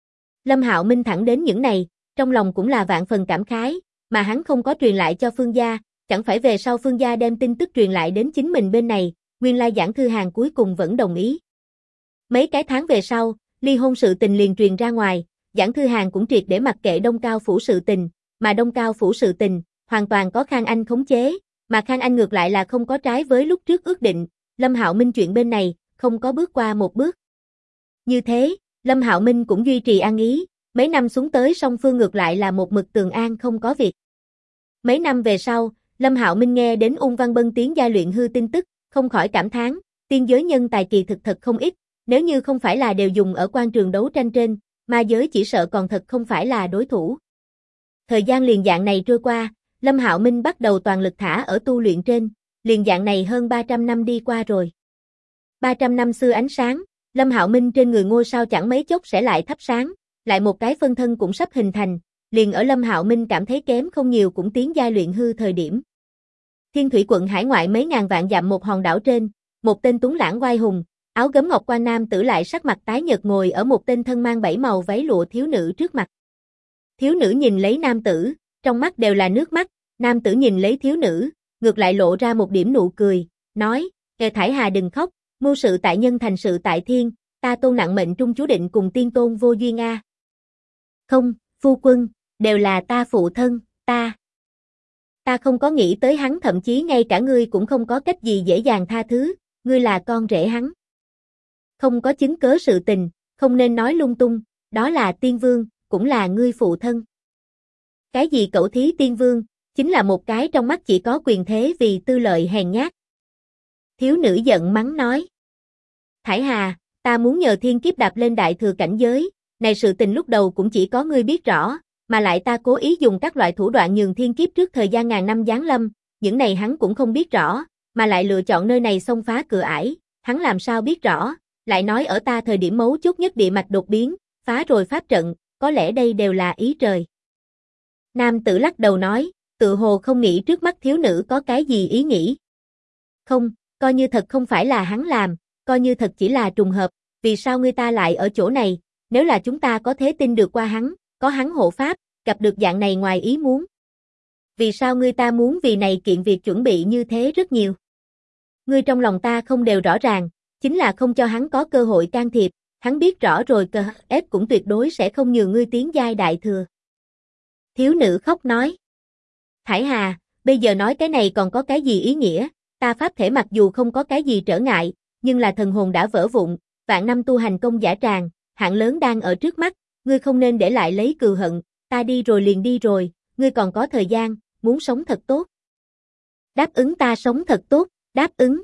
Lâm Hạo Minh thẳng đến những này, trong lòng cũng là vạn phần cảm khái, mà hắn không có truyền lại cho Phương gia, chẳng phải về sau Phương gia đem tin tức truyền lại đến chính mình bên này, nguyên lai Giản Thư Hàn cuối cùng vẫn đồng ý. Mấy cái tháng về sau, ly hôn sự tình liền truyền ra ngoài, Giản Thư Hàn cũng triệt để mặc kệ Đông Cao phủ sự tình, mà Đông Cao phủ sự tình, hoàn toàn có Khang Anh khống chế, mà Khang Anh ngược lại là không có trái với lúc trước ước định, Lâm Hạo Minh chuyện bên này, không có bước qua một bước. Như thế, Lâm Hạo Minh cũng duy trì an ý, mấy năm xuống tới song phương ngược lại là một mực tường an không có việc. Mấy năm về sau, Lâm Hạo Minh nghe đến Ung Văn Bân tiến giai luyện hư tin tức, không khỏi cảm thán, tiên giới nhân tài kỳ thực thật không ít, nếu như không phải là đều dùng ở quan trường đấu tranh trên, ma giới chỉ sợ còn thật không phải là đối thủ. Thời gian liền dạng này trôi qua, Lâm Hạo Minh bắt đầu toàn lực thả ở tu luyện trên, liền dạng này hơn 300 năm đi qua rồi. 300 năm xưa ánh sáng, Lâm Hạo Minh trên người ngôi sao chẳng mấy chốc sẽ lại thắp sáng, lại một cái phân thân cũng sắp hình thành, liền ở Lâm Hạo Minh cảm thấy kém không nhiều cũng tiến giai luyện hư thời điểm. Thiên Thủy quận hải ngoại mấy ngàn vạn dặm một hòn đảo trên, một tên tuấn lãng oai hùng, áo gấm ngọc quan nam tử lại sắc mặt tái nhợt ngồi ở một tên thân mang 7 màu váy lụa thiếu nữ trước mặt. Thiếu nữ nhìn lấy nam tử, trong mắt đều là nước mắt, nam tử nhìn lấy thiếu nữ, ngược lại lộ ra một điểm nụ cười, nói, Thải Hà đừng khóc, mưu sự tại nhân thành sự tại thiên, ta tôn nặng mệnh trung chú định cùng tiên tôn vô duyên a. Không, phu quân, đều là ta phụ thân, ta không có nghĩ tới hắn, thậm chí ngay cả ngươi cũng không có cách gì dễ dàng tha thứ, ngươi là con rể hắn. Không có chứng cớ sự tình, không nên nói lung tung, đó là tiên vương, cũng là ngươi phụ thân. Cái gì cẩu thí tiên vương, chính là một cái trong mắt chỉ có quyền thế vì tư lợi hèn nhát. Thiếu nữ giận mắng nói. Thải Hà, Ta muốn nhờ thiên kiếp đạp lên đại thừa cảnh giới, này sự tình lúc đầu cũng chỉ có ngươi biết rõ, mà lại ta cố ý dùng các loại thủ đoạn nhường thiên kiếp trước thời gian ngàn năm giáng lâm, những này hắn cũng không biết rõ, mà lại lựa chọn nơi này xông phá cửa ải, hắn làm sao biết rõ, lại nói ở ta thời điểm mấu chốt nhất địa mạch đột biến, phá rồi pháp trận, có lẽ đây đều là ý trời. Nam tử lắc đầu nói, tự hồ không nghĩ trước mắt thiếu nữ có cái gì ý nghĩ. Không, coi như thật không phải là hắn làm, coi như thật chỉ là trùng hợp, vì sao ngươi ta lại ở chỗ này, nếu là chúng ta có thế tin được qua hắn, có hắn hộ pháp, gặp được dạng này ngoài ý muốn. Vì sao ngươi ta muốn vì này kiện việc chuẩn bị như thế rất nhiều? Ngươi trong lòng ta không đều rõ ràng, chính là không cho hắn có cơ hội can thiệp, hắn biết rõ rồi cơ ép cũng tuyệt đối sẽ không nhường ngươi tiến giai đại thừa. Thiếu nữ khóc nói. Thải Hà, bây giờ nói cái này còn có cái gì ý nghĩa, ta pháp thể mặc dù không có cái gì trở ngại, nhưng là thần hồn đã vỡ vụn, vạn năm tu hành công giả tràng, hạn lớn đang ở trước mắt, ngươi không nên để lại lấy cừu hận, ta đi rồi liền đi rồi, ngươi còn có thời gian, muốn sống thật tốt. Đáp ứng ta sống thật tốt, đáp ứng.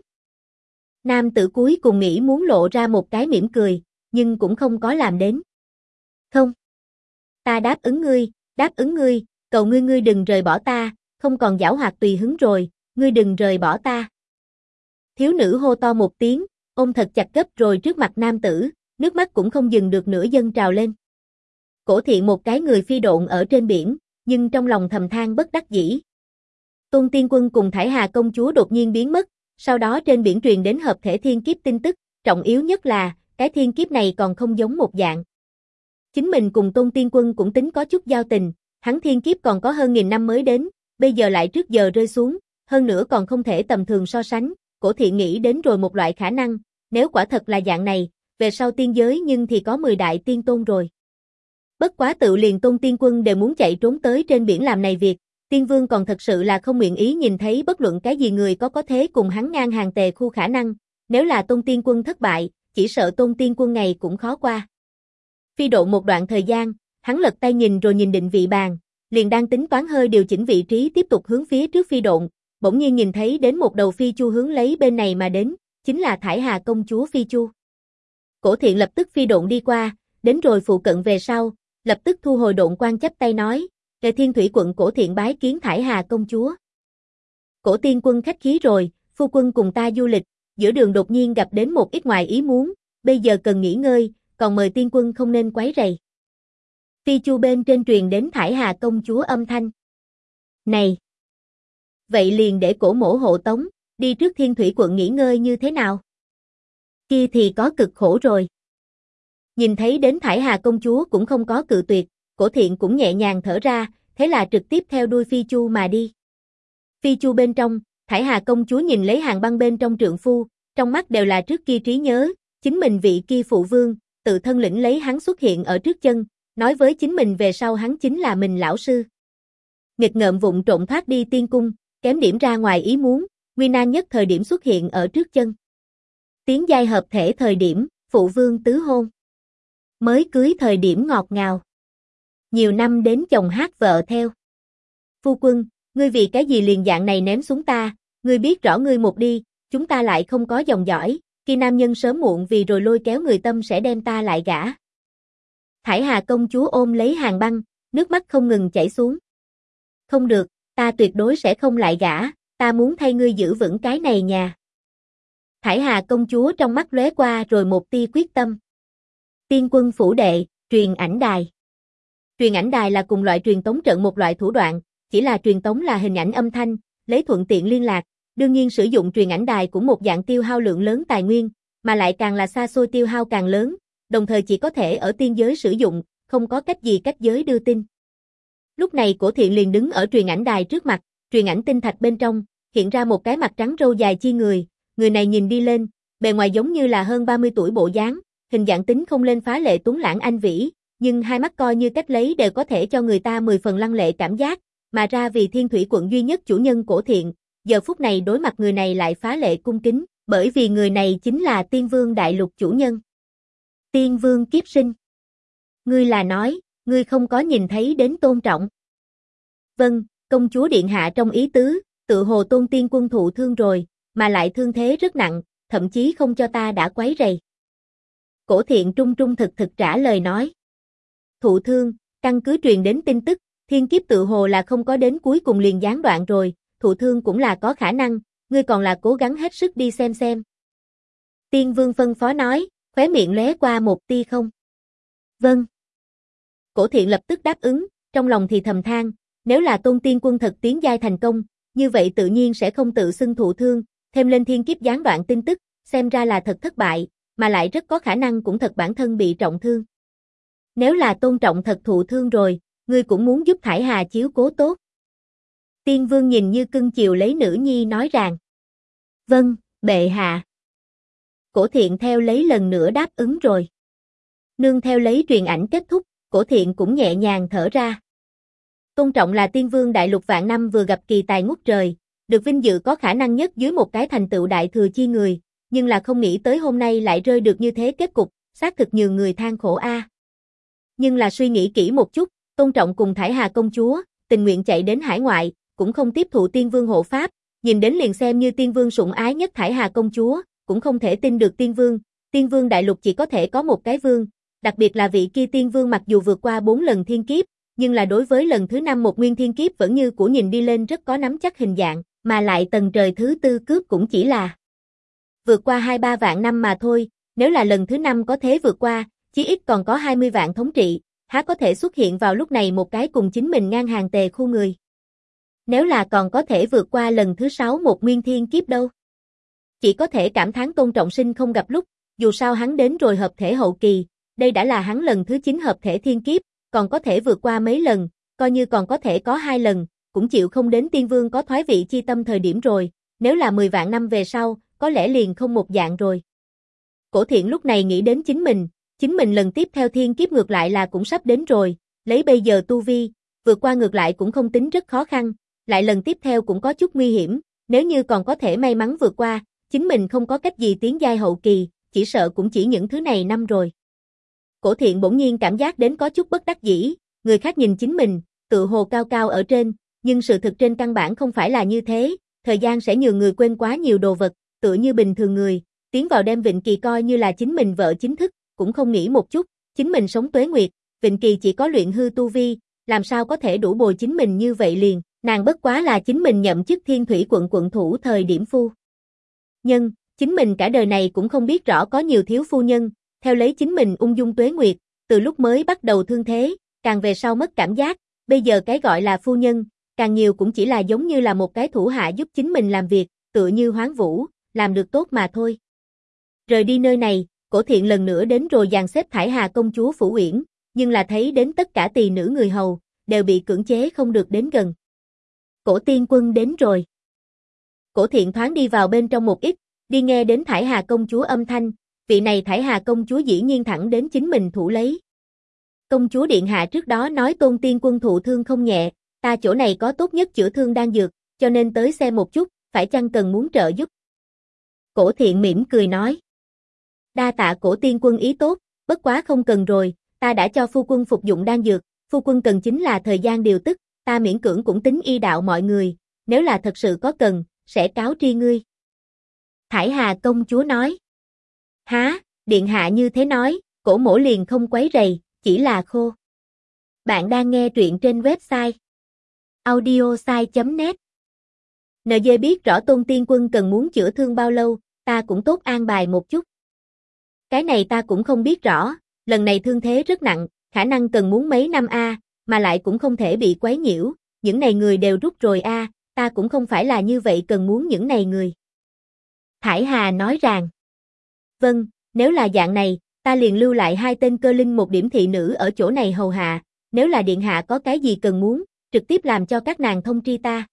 Nam tử cuối cùng nghĩ muốn lộ ra một cái mỉm cười, nhưng cũng không có làm đến. Không. Ta đáp ứng ngươi, cầu ngươi đừng rời bỏ ta, không còn giảo hoạt tùy hứng rồi, ngươi đừng rời bỏ ta. Thiếu nữ hô to một tiếng, ôm thật chặt gấp rồi trước mặt nam tử, nước mắt cũng không dừng được nữa dâng trào lên. Cổ Thiện một cái người phi độn ở trên biển, nhưng trong lòng thầm than bất đắc dĩ. Tôn Tiên Quân cùng Thải Hà công chúa đột nhiên biến mất, sau đó trên biển truyền đến hợp thể thiên kiếp tin tức, trọng yếu nhất là, cái thiên kiếp này còn không giống một dạng. Chính mình cùng Tôn Tiên Quân cũng tính có chút giao tình, hắn thiên kiếp còn có hơn 1000 năm mới đến, bây giờ lại trước giờ rơi xuống, hơn nữa còn không thể tầm thường so sánh, Cổ Thiện nghĩ đến rồi một loại khả năng, nếu quả thật là dạng này, về sau tiên giới nhưng thì có 10 đại tiên tôn rồi. Bất quá tự liền Tôn Tiên Quân đều muốn chạy trốn tới trên biển làm này việc, Tiên Vương còn thật sự là không nguyện ý nhìn thấy bất luận cái gì người có thế cùng hắn ngang hàng tề khu khả năng, nếu là Tôn Tiên Quân thất bại, chỉ sợ Tôn Tiên Quân ngày cũng khó qua. Phi độ một đoạn thời gian, hắn lật tay nhìn rồi nhìn định vị bàn, liền đang tính toán hơi điều chỉnh vị trí tiếp tục hướng phía trước phi độn, bỗng nhiên nhìn thấy đến một đầu phi chu hướng lấy bên này mà đến, chính là Thải Hà công chúa phi chu. Cổ Thiện lập tức phi độn đi qua, đến rồi phụ cận về sau, lập tức thu hồi độn quan chắp tay nói, Kề Thiên Thủy quận Cổ Thiện bái kiến Thải Hà công chúa. Cổ Tiên Quân khách khí rồi, phu quân cùng ta du lịch, giữa đường đột nhiên gặp đến một ít ngoài ý muốn, bây giờ cần nghỉ ngơi, còn mời Tiên Quân không nên quấy rầy. Phi chu bên trên truyền đến Thải Hà công chúa âm thanh. Này! Vậy liền để cổ mổ hộ tống, đi trước Thiên Thủy quận nghỉ ngơi như thế nào? Kia thì có cực khổ rồi. Nhìn thấy đến Thải Hà công chúa cũng không có cự tuyệt, Cổ Thiện cũng nhẹ nhàng thở ra, thế là trực tiếp theo đuôi phi chu mà đi. Phi chu bên trong, Thải Hà công chúa nhìn lấy Hàng Băng bên trong trượng phu, trong mắt đều là trước kia trí nhớ, chính mình vị kia phụ vương, tự thân lĩnh lấy hắn xuất hiện ở trước chân, nói với chính mình về sau hắn chính là mình lão sư. Nghịch ngợm vụng trộm thoát đi tiên cung, kém điểm ra ngoài ý muốn, nguy nan nhất thời điểm xuất hiện ở trước chân. Tiến giai hợp thể thời điểm, phụ vương tứ hôn. Mới cưới thời điểm ngọt ngào. Nhiều năm đến chồng hát vợ theo. Phu quân, ngươi vì cái gì liền dạng này ném xuống ta, ngươi biết rõ ngươi một đi, chúng ta lại không có dòng dõi, khi nam nhân sớm muộn vì rồi lôi kéo người tâm sẽ đem ta lại gả. Thải Hà công chúa ôm lấy Hàng Băng, nước mắt không ngừng chảy xuống. Không được, ta tuyệt đối sẽ không lại gả, ta muốn thay ngươi giữ vững cái này nhà. Thải Hà công chúa trong mắt lóe qua rồi một tia quyết tâm. Tiên quân phủ đệ, truyền ảnh đài. Truyền ảnh đài là cùng loại truyền tống trận một loại thủ đoạn, chỉ là truyền tống là hình ảnh âm thanh, lấy thuận tiện liên lạc, đương nhiên sử dụng truyền ảnh đài cũng một dạng tiêu hao lượng lớn tài nguyên, mà lại càng là xa xôi tiêu hao càng lớn, đồng thời chỉ có thể ở tiên giới sử dụng, không có cách gì cách giới đưa tin. Lúc này Cổ Thiện liền đứng ở truyền ảnh đài trước mặt, truyền ảnh tinh thạch bên trong, hiện ra một cái mặt trắng râu dài chi người, người này nhìn đi lên, bề ngoài giống như là hơn 30 tuổi bộ dáng, hình dạng tính không lên phá lệ tuấn lãng anh vĩ, nhưng hai mắt coi như cách lấy đều có thể cho người ta 10 phần lăng lệ cảm giác, mà ra vì Thiên Thủy quận duy nhất chủ nhân Cổ Thiện, giờ phút này đối mặt người này lại phá lệ cung kính, bởi vì người này chính là Tiên Vương Đại Lục chủ nhân. Tiên Vương kiếp sinh. Ngươi là nói, ngươi không có nhìn thấy đến tôn trọng. Vâng, công chúa điện hạ trong ý tứ, tự hồ Tôn Tiên Quân thụ thương rồi, mà lại thương thế rất nặng, thậm chí không cho ta đã quấy rầy. Cổ Thiện trung trung thực thực trả lời nói. Thụ thương, căn cứ truyền đến tin tức, thiên kiếp tự hồ là không có đến cuối cùng liền gián đoạn rồi, thụ thương cũng là có khả năng, ngươi còn là cố gắng hết sức đi xem. Tiên Vương phân phó nói, khóe miệng lóe qua một tia không. Vâng. Cổ Thiện lập tức đáp ứng, trong lòng thì thầm than, nếu là Tôn Tiên Quân thật tiến giai thành công, như vậy tự nhiên sẽ không tự xưng thụ thương, thêm lên thiên kiếp gián đoạn tin tức, xem ra là thật thất bại, mà lại rất có khả năng cũng thật bản thân bị trọng thương. Nếu là Tôn Trọng thật thụ thương rồi, ngươi cũng muốn giúp Thải Hà chiếu cố tốt. Tiên Vương nhìn như cưng chiều lấy nữ nhi nói rằng. Vâng, bệ hạ. Cổ Thiện theo lấy lần nữa đáp ứng rồi. Nương theo lấy truyền ảnh kết thúc, Cổ Thiện cũng nhẹ nhàng thở ra. Tôn Trọng là Tiên Vương đại lục vạn năm vừa gặp kỳ tài ngút trời, được vinh dự có khả năng nhất dưới một cái thành tựu đại thừa chi người, nhưng là không nghĩ tới hôm nay lại rơi được như thế kết cục, xác thực nhiều người than khổ a. Nhưng là suy nghĩ kỹ một chút, Tôn Trọng cùng Thải Hà công chúa, tình nguyện chạy đến hải ngoại, cũng không tiếp thụ Tiên Vương hộ pháp, nhìn đến liền xem như Tiên Vương sủng ái nhất Thải Hà công chúa, cũng không thể tin được Tiên Vương đại lục chỉ có thể có một cái vương, đặc biệt là vị kia Tiên Vương mặc dù vượt qua 4 lần thiên kiếp, nhưng là đối với lần thứ 5 một nguyên thiên kiếp vẫn như của nhìn đi lên rất có nắm chắc hình dạng, mà lại tầng trời thứ 4 cướp cũng chỉ là vượt qua 2-3 vạn năm mà thôi, nếu là lần thứ 5 có thế vượt qua, chí ít còn có 20 vạn thống trị, há có thể xuất hiện vào lúc này một cái cùng chính mình ngang hàng tề khu người. Nếu là còn có thể vượt qua lần thứ 6 một nguyên thiên kiếp đâu. Chỉ có thể cảm thán Tôn Trọng sinh không gặp lúc, dù sao hắn đến rồi hợp thể hậu kỳ, đây đã là hắn lần thứ 9 hợp thể thiên kiếp, còn có thể vượt qua mấy lần, coi như còn có thể có 2 lần, cũng chịu không đến Tiên Vương có thoái vị chi tâm thời điểm rồi, nếu là 10 vạn năm về sau, có lẽ liền không một dạng rồi. Cổ Thiện lúc này nghĩ đến chính mình lần tiếp theo thiên kiếp ngược lại là cũng sắp đến rồi, lấy bây giờ tu vi, vượt qua ngược lại cũng không tính rất khó khăn, lại lần tiếp theo cũng có chút nguy hiểm, nếu như còn có thể may mắn vượt qua, chính mình không có cách gì tiến giai hậu kỳ, chỉ sợ cũng chỉ những thứ này năm rồi. Cổ Thiện bỗng nhiên cảm giác đến có chút bất đắc dĩ, người khác nhìn chính mình, tự hồ cao cao ở trên, nhưng sự thực trên căn bản không phải là như thế, thời gian sẽ nhường người quên quá nhiều đồ vật, tựa như bình thường người, tiến vào đem Vịnh Kỳ coi như là chính mình vợ chính thức, cũng không nghĩ một chút, chính mình sống tuế nguyệt, Vịnh Kỳ chỉ có luyện hư tu vi, làm sao có thể đủ bồi chính mình như vậy liền, nàng bất quá là chính mình nhậm chức Thiên Thủy quận quận thủ thời điểm phu nhân, chính mình cả đời này cũng không biết rõ có nhiều thiếu phu nhân, theo lấy chính mình ung dung tuế nguyệt, từ lúc mới bắt đầu thương thế, càng về sau mất cảm giác, bây giờ cái gọi là phu nhân, càng nhiều cũng chỉ là giống như là một cái thủ hạ giúp chính mình làm việc, tựa như Hoán Vũ, làm được tốt mà thôi. Rời đi nơi này, Cổ Thiện lần nữa đến rồi dàn xếp Thải Hà công chúa phủ uyển, nhưng là thấy đến tất cả tỳ nữ người hầu, đều bị cưỡng chế không được đến gần. Cổ Tiên Quân đến rồi. Cổ Thiện thoáng đi vào bên trong một ít, đi nghe đến Thải Hà công chúa âm thanh, vị này Thải Hà công chúa dĩ nhiên thẳng đến chính mình thủ lấy. Công chúa điện hạ trước đó nói Tôn Tiên Quân thụ thương không nhẹ, ta chỗ này có tốt nhất chữa thương đan dược, cho nên tới xem một chút, phải chăng cần muốn trợ giúp. Cổ Thiện mỉm cười nói. Đa tạ Cổ Tiên Quân ý tốt, bất quá không cần rồi, ta đã cho phu quân phục dụng đan dược, phu quân cần chính là thời gian điều tức, ta miễn cưỡng cũng tính y đạo mọi người, nếu là thật sự có cần, sẽ cáo tri ngươi. Thải Hà công chúa nói. Há, điện hạ như thế nói, Cổ mỗ liền không quấy rầy, chỉ là khô. Bạn đang nghe truyện trên website audiosai.net. NG biết rõ Tôn Tiên Quân cần muốn chữa thương bao lâu, ta cũng tốt an bài một chút. Cái này ta cũng không biết rõ, lần này thương thế rất nặng, khả năng cần muốn mấy năm mà lại cũng không thể bị quấy nhiễu, những này người đều rút rồi ta cũng không phải là như vậy cần muốn những này người. Thải Hà nói rằng, vâng, nếu là dạng này, ta liền lưu lại 2 tên cơ linh một điểm thị nữ ở chỗ này hầu hạ, nếu là điện hạ có cái gì cần muốn, trực tiếp làm cho các nàng thông tri ta.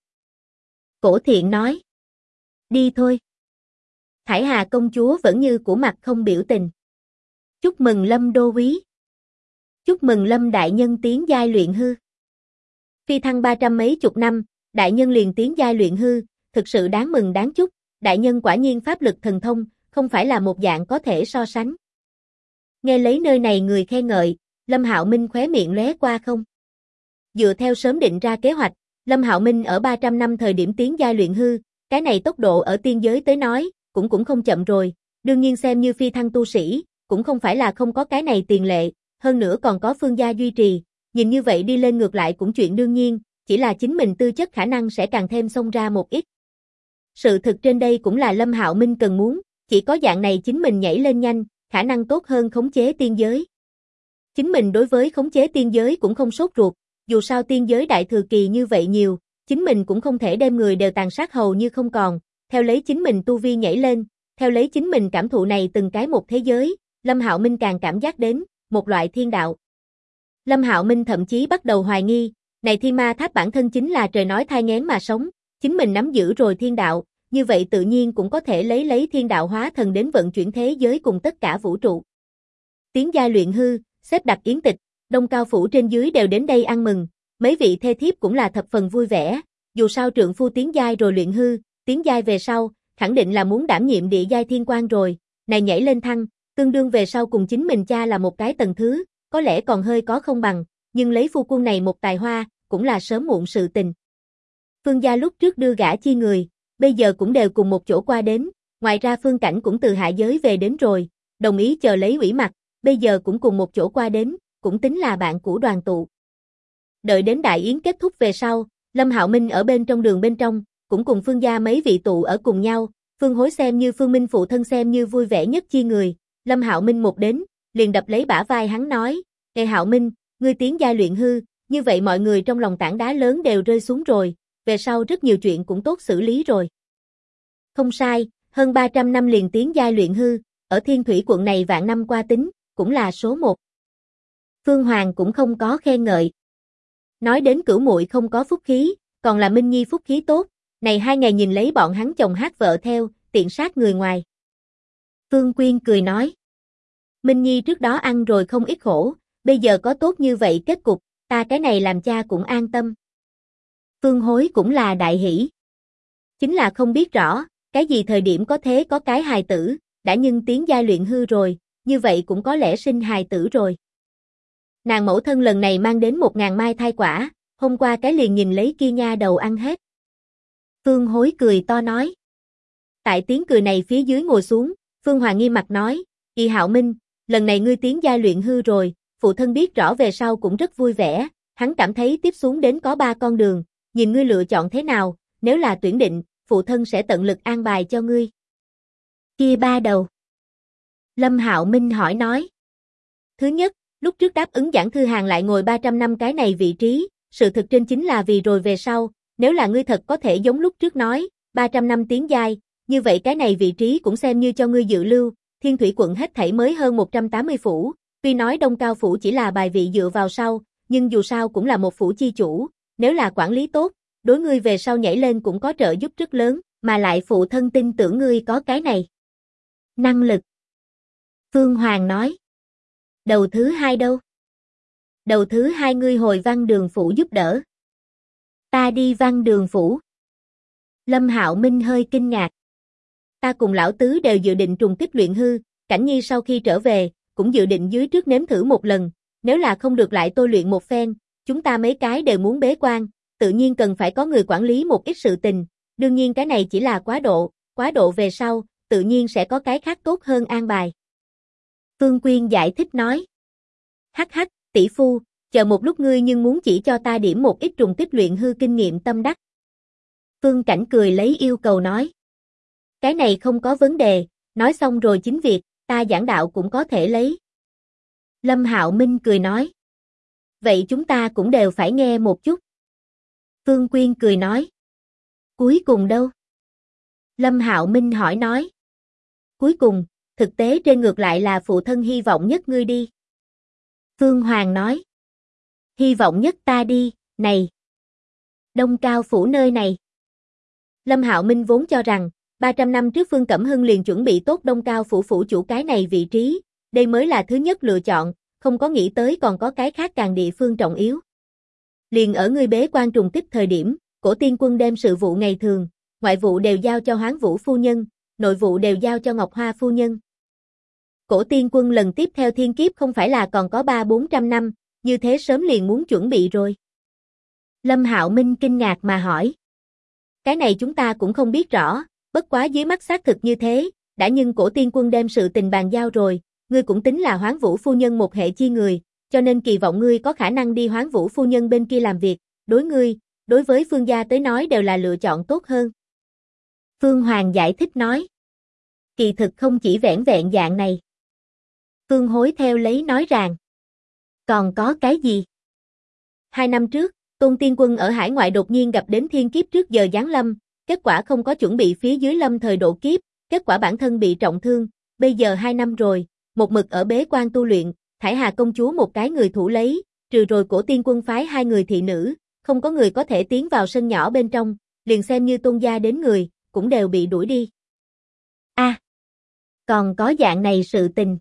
Cổ Thiện nói, đi thôi. Thải Hà công chúa vẫn như của mặt không biểu tình. Chúc mừng Lâm đô úy. Chúc mừng Lâm đại nhân tiến giai luyện hư. Phi thăng 300 mấy chục năm, đại nhân liền tiến giai luyện hư, thực sự đáng mừng đáng chúc, đại nhân quả nhiên pháp lực thần thông, không phải là một dạng có thể so sánh. Nghe lấy nơi này người khen ngợi, Lâm Hạo Minh khóe miệng lóe qua không. Dựa theo sớm định ra kế hoạch, Lâm Hạo Minh ở 300 năm thời điểm tiến giai luyện hư, cái này tốc độ ở tiên giới tới nói, cũng không chậm rồi, đương nhiên xem như phi thăng tu sĩ, cũng không phải là không có cái này tiền lệ, hơn nữa còn có Phương gia duy trì, nhìn như vậy đi lên ngược lại cũng chuyện đương nhiên, chỉ là chính mình tư chất khả năng sẽ càng thêm xông ra một ít. Sự thực trên đây cũng là Lâm Hạo Minh cần muốn, chỉ có dạng này chính mình nhảy lên nhanh, khả năng tốt hơn khống chế tiên giới. Chính mình đối với khống chế tiên giới cũng không sốt ruột, dù sao tiên giới đại thừa kỳ như vậy nhiều, chính mình cũng không thể đem người đều tàn sát hầu như không còn, theo lấy chính mình tu vi nhảy lên, theo lấy chính mình cảm thụ này từng cái một thế giới, Lâm Hạo Minh càng cảm giác đến một loại thiên đạo. Lâm Hạo Minh thậm chí bắt đầu hoài nghi, này thiên ma tháp bản thân chính là trời nói thai nghén mà sống, chính mình nắm giữ rồi thiên đạo, như vậy tự nhiên cũng có thể lấy thiên đạo hóa thần đến vận chuyển thế giới cùng tất cả vũ trụ. Tiến giai luyện hư, xếp đặt yến tịch, Đông Cao phủ trên dưới đều đến đây ăn mừng, mấy vị thê thiếp cũng là thập phần vui vẻ, dù sao trượng phu tiến giai rồi luyện hư, tiến giai về sau, khẳng định là muốn đảm nhiệm địa giai thiên quan rồi, này nhảy lên thăng, tương đương về sau cùng chính mình cha là một cái tầng thứ, có lẽ còn hơi có không bằng, nhưng lấy phu quân này một tài hoa, cũng là sớm muộn sự tình. Phương gia lúc trước đưa gả chi người, bây giờ cũng đều cùng một chỗ qua đến, ngoài ra Phương Cảnh cũng từ hạ giới về đến rồi, đồng ý chờ lấy ủy mặt, bây giờ cũng cùng một chỗ qua đến, cũng tính là bạn cũ đoàn tụ. Đợi đến đại yến kết thúc về sau, Lâm Hạo Minh ở bên trong đường bên trong, cũng cùng Phương gia mấy vị tụ ở cùng nhau, Phương Hối xem như Phương Minh phụ thân xem như vui vẻ nhất chi người, Lâm Hạo Minh một đến, liền đập lấy bả vai hắn nói, "Ê Hạo Minh, ngươi tiến giai luyện hư, như vậy mọi người trong lòng tảng đá lớn đều rơi xuống rồi, về sau rất nhiều chuyện cũng tốt xử lý rồi." Không sai, hơn 300 năm liền tiến giai luyện hư, ở Thiên Thủy quận này vạn năm qua tính, cũng là số 1. Phương Hoàng cũng không có khen ngợi. Nói đến cửu muội không có phúc khí, còn là Minh Nhi phúc khí tốt, này 2 ngày nhìn lấy bọn hắn chồng hát vợ theo, tiện sát người ngoài. Phương Quyên cười nói, Minh Nhi trước đó ăn rồi không ít khổ, bây giờ có tốt như vậy kết cục, ta cái này làm cha cũng an tâm. Phương Hối cũng là đại hỷ. Chính là không biết rõ, cái gì thời điểm có thế có cái hài tử, đã nhưng tiến giai luyện hư rồi, như vậy cũng có lẽ sinh hài tử rồi. Nàng mẫu thân lần này mang đến 1000 mai thai quả, hôm qua cái liền nhìn lấy kia nha đầu ăn hết. Phương Hối cười to nói. Tại tiếng cười này phía dưới ngồi xuống, Phương Hoàng nghiêm mặt nói, Y Hạo Minh, lần này ngươi tiến giai luyện hư rồi, phụ thân biết rõ về sau cũng rất vui vẻ, hắn cảm thấy tiếp xuống đến có 3 con đường, nhìn ngươi lựa chọn thế nào, nếu là tuyển định, phụ thân sẽ tận lực an bài cho ngươi. Kia 3 đầu. Lâm Hạo Minh hỏi nói. Thứ nhất, lúc trước đáp ứng giảng thư hàng lại ngồi 300 năm cái này vị trí, sự thực trên chính là vì rồi về sau, nếu là ngươi thật có thể giống lúc trước nói, 300 năm tiến giai, như vậy cái này vị trí cũng xem như cho ngươi dự lưu, Thiên Thủy quận hết thảy mới hơn 180 phủ, tuy nói Đông Cao phủ chỉ là bài vị dựa vào sau, nhưng dù sao cũng là một phủ chi chủ, nếu là quản lý tốt, đối ngươi về sau nhảy lên cũng có trợ giúp rất lớn, mà lại phụ thân tin tưởng ngươi có cái này. Năng lực. Phương Hoàng nói. Đầu thứ 2 đâu? Đầu thứ 2 ngươi hồi Văn Đường phủ giúp đỡ. Ta đi Văn Đường phủ. Lâm Hạo Minh hơi kinh ngạc. Ta cùng lão tứ đều dự định trùng kích luyện hư, Cảnh Nhi sau khi trở về, cũng dự định dưới trước nếm thử một lần, nếu là không được lại tôi luyện một phen, chúng ta mấy cái đều muốn bế quan, tự nhiên cần phải có người quản lý một ít sự tình, đương nhiên cái này chỉ là quá độ về sau, tự nhiên sẽ có cái khác tốt hơn an bài. Phương Quyên giải thích nói. Hắc hắc, tỷ phu, chờ một lúc ngươi nhưng muốn chỉ cho ta điểm một ít trùng kích luyện hư kinh nghiệm tâm đắc. Phương Cảnh cười lấy yêu cầu nói. Cái này không có vấn đề, nói xong rồi chính việc, ta giảng đạo cũng có thể lấy. Lâm Hạo Minh cười nói. Vậy chúng ta cũng đều phải nghe một chút. Phương Quyên cười nói. Cuối cùng đâu? Lâm Hạo Minh hỏi nói. Cuối cùng, thực tế trên ngược lại là phụ thân hy vọng nhất ngươi đi. Phương Hoàng nói. Hy vọng nhất ta đi, này. Đông Cao phủ nơi này. Lâm Hạo Minh vốn cho rằng, 300 năm trước Phương Cẩm Hưng liền chuẩn bị tốt Đông Cao phủ phủ chủ cái này vị trí, đây mới là thứ nhất lựa chọn, không có nghĩ tới còn có cái khác càng địa phương trọng yếu. Liền ở ngươi bế quan trùng kích thời điểm, Cổ Tiên Quân đem sự vụ ngày thường, ngoại vụ đều giao cho Hoáng Vũ phu nhân, nội vụ đều giao cho Ngọc Hoa phu nhân. Cổ Tiên Quân lần tiếp theo thiên kiếp không phải là còn có 300-400 năm, như thế sớm liền muốn chuẩn bị rồi. Lâm Hạo Minh kinh ngạc mà hỏi. Cái này chúng ta cũng không biết rõ, bất quá dưới mắt xác thực như thế, đã nhưng Cổ Tiên Quân đem sự tình bàn giao rồi, ngươi cũng tính là Hoán Vũ phu nhân một hệ chi người, cho nên kỳ vọng ngươi có khả năng đi Hoán Vũ phu nhân bên kia làm việc, đối ngươi, đối với Phương gia tới nói đều là lựa chọn tốt hơn. Phương Hoàng giải thích nói. Kỳ thực không chỉ vẻn vẹn dạng này. Phương Hối theo lấy nói rằng. Còn có cái gì? 2 năm trước, Tôn Tiên Quân ở hải ngoại đột nhiên gặp đến thiên kiếp trước giờ giáng lâm, kết quả không có chuẩn bị phía dưới lâm thời độ kiếp, kết quả bản thân bị trọng thương, bây giờ 2 năm rồi, một mực ở bế quan tu luyện, Thải Hà công chúa một cái người thủ lấy, trừ rồi Cổ Tiên Quân phái 2 người thị nữ, không có người có thể tiến vào sân nhỏ bên trong, liền xem như Tôn gia đến người, cũng đều bị đuổi đi. Còn có dạng này sự tình.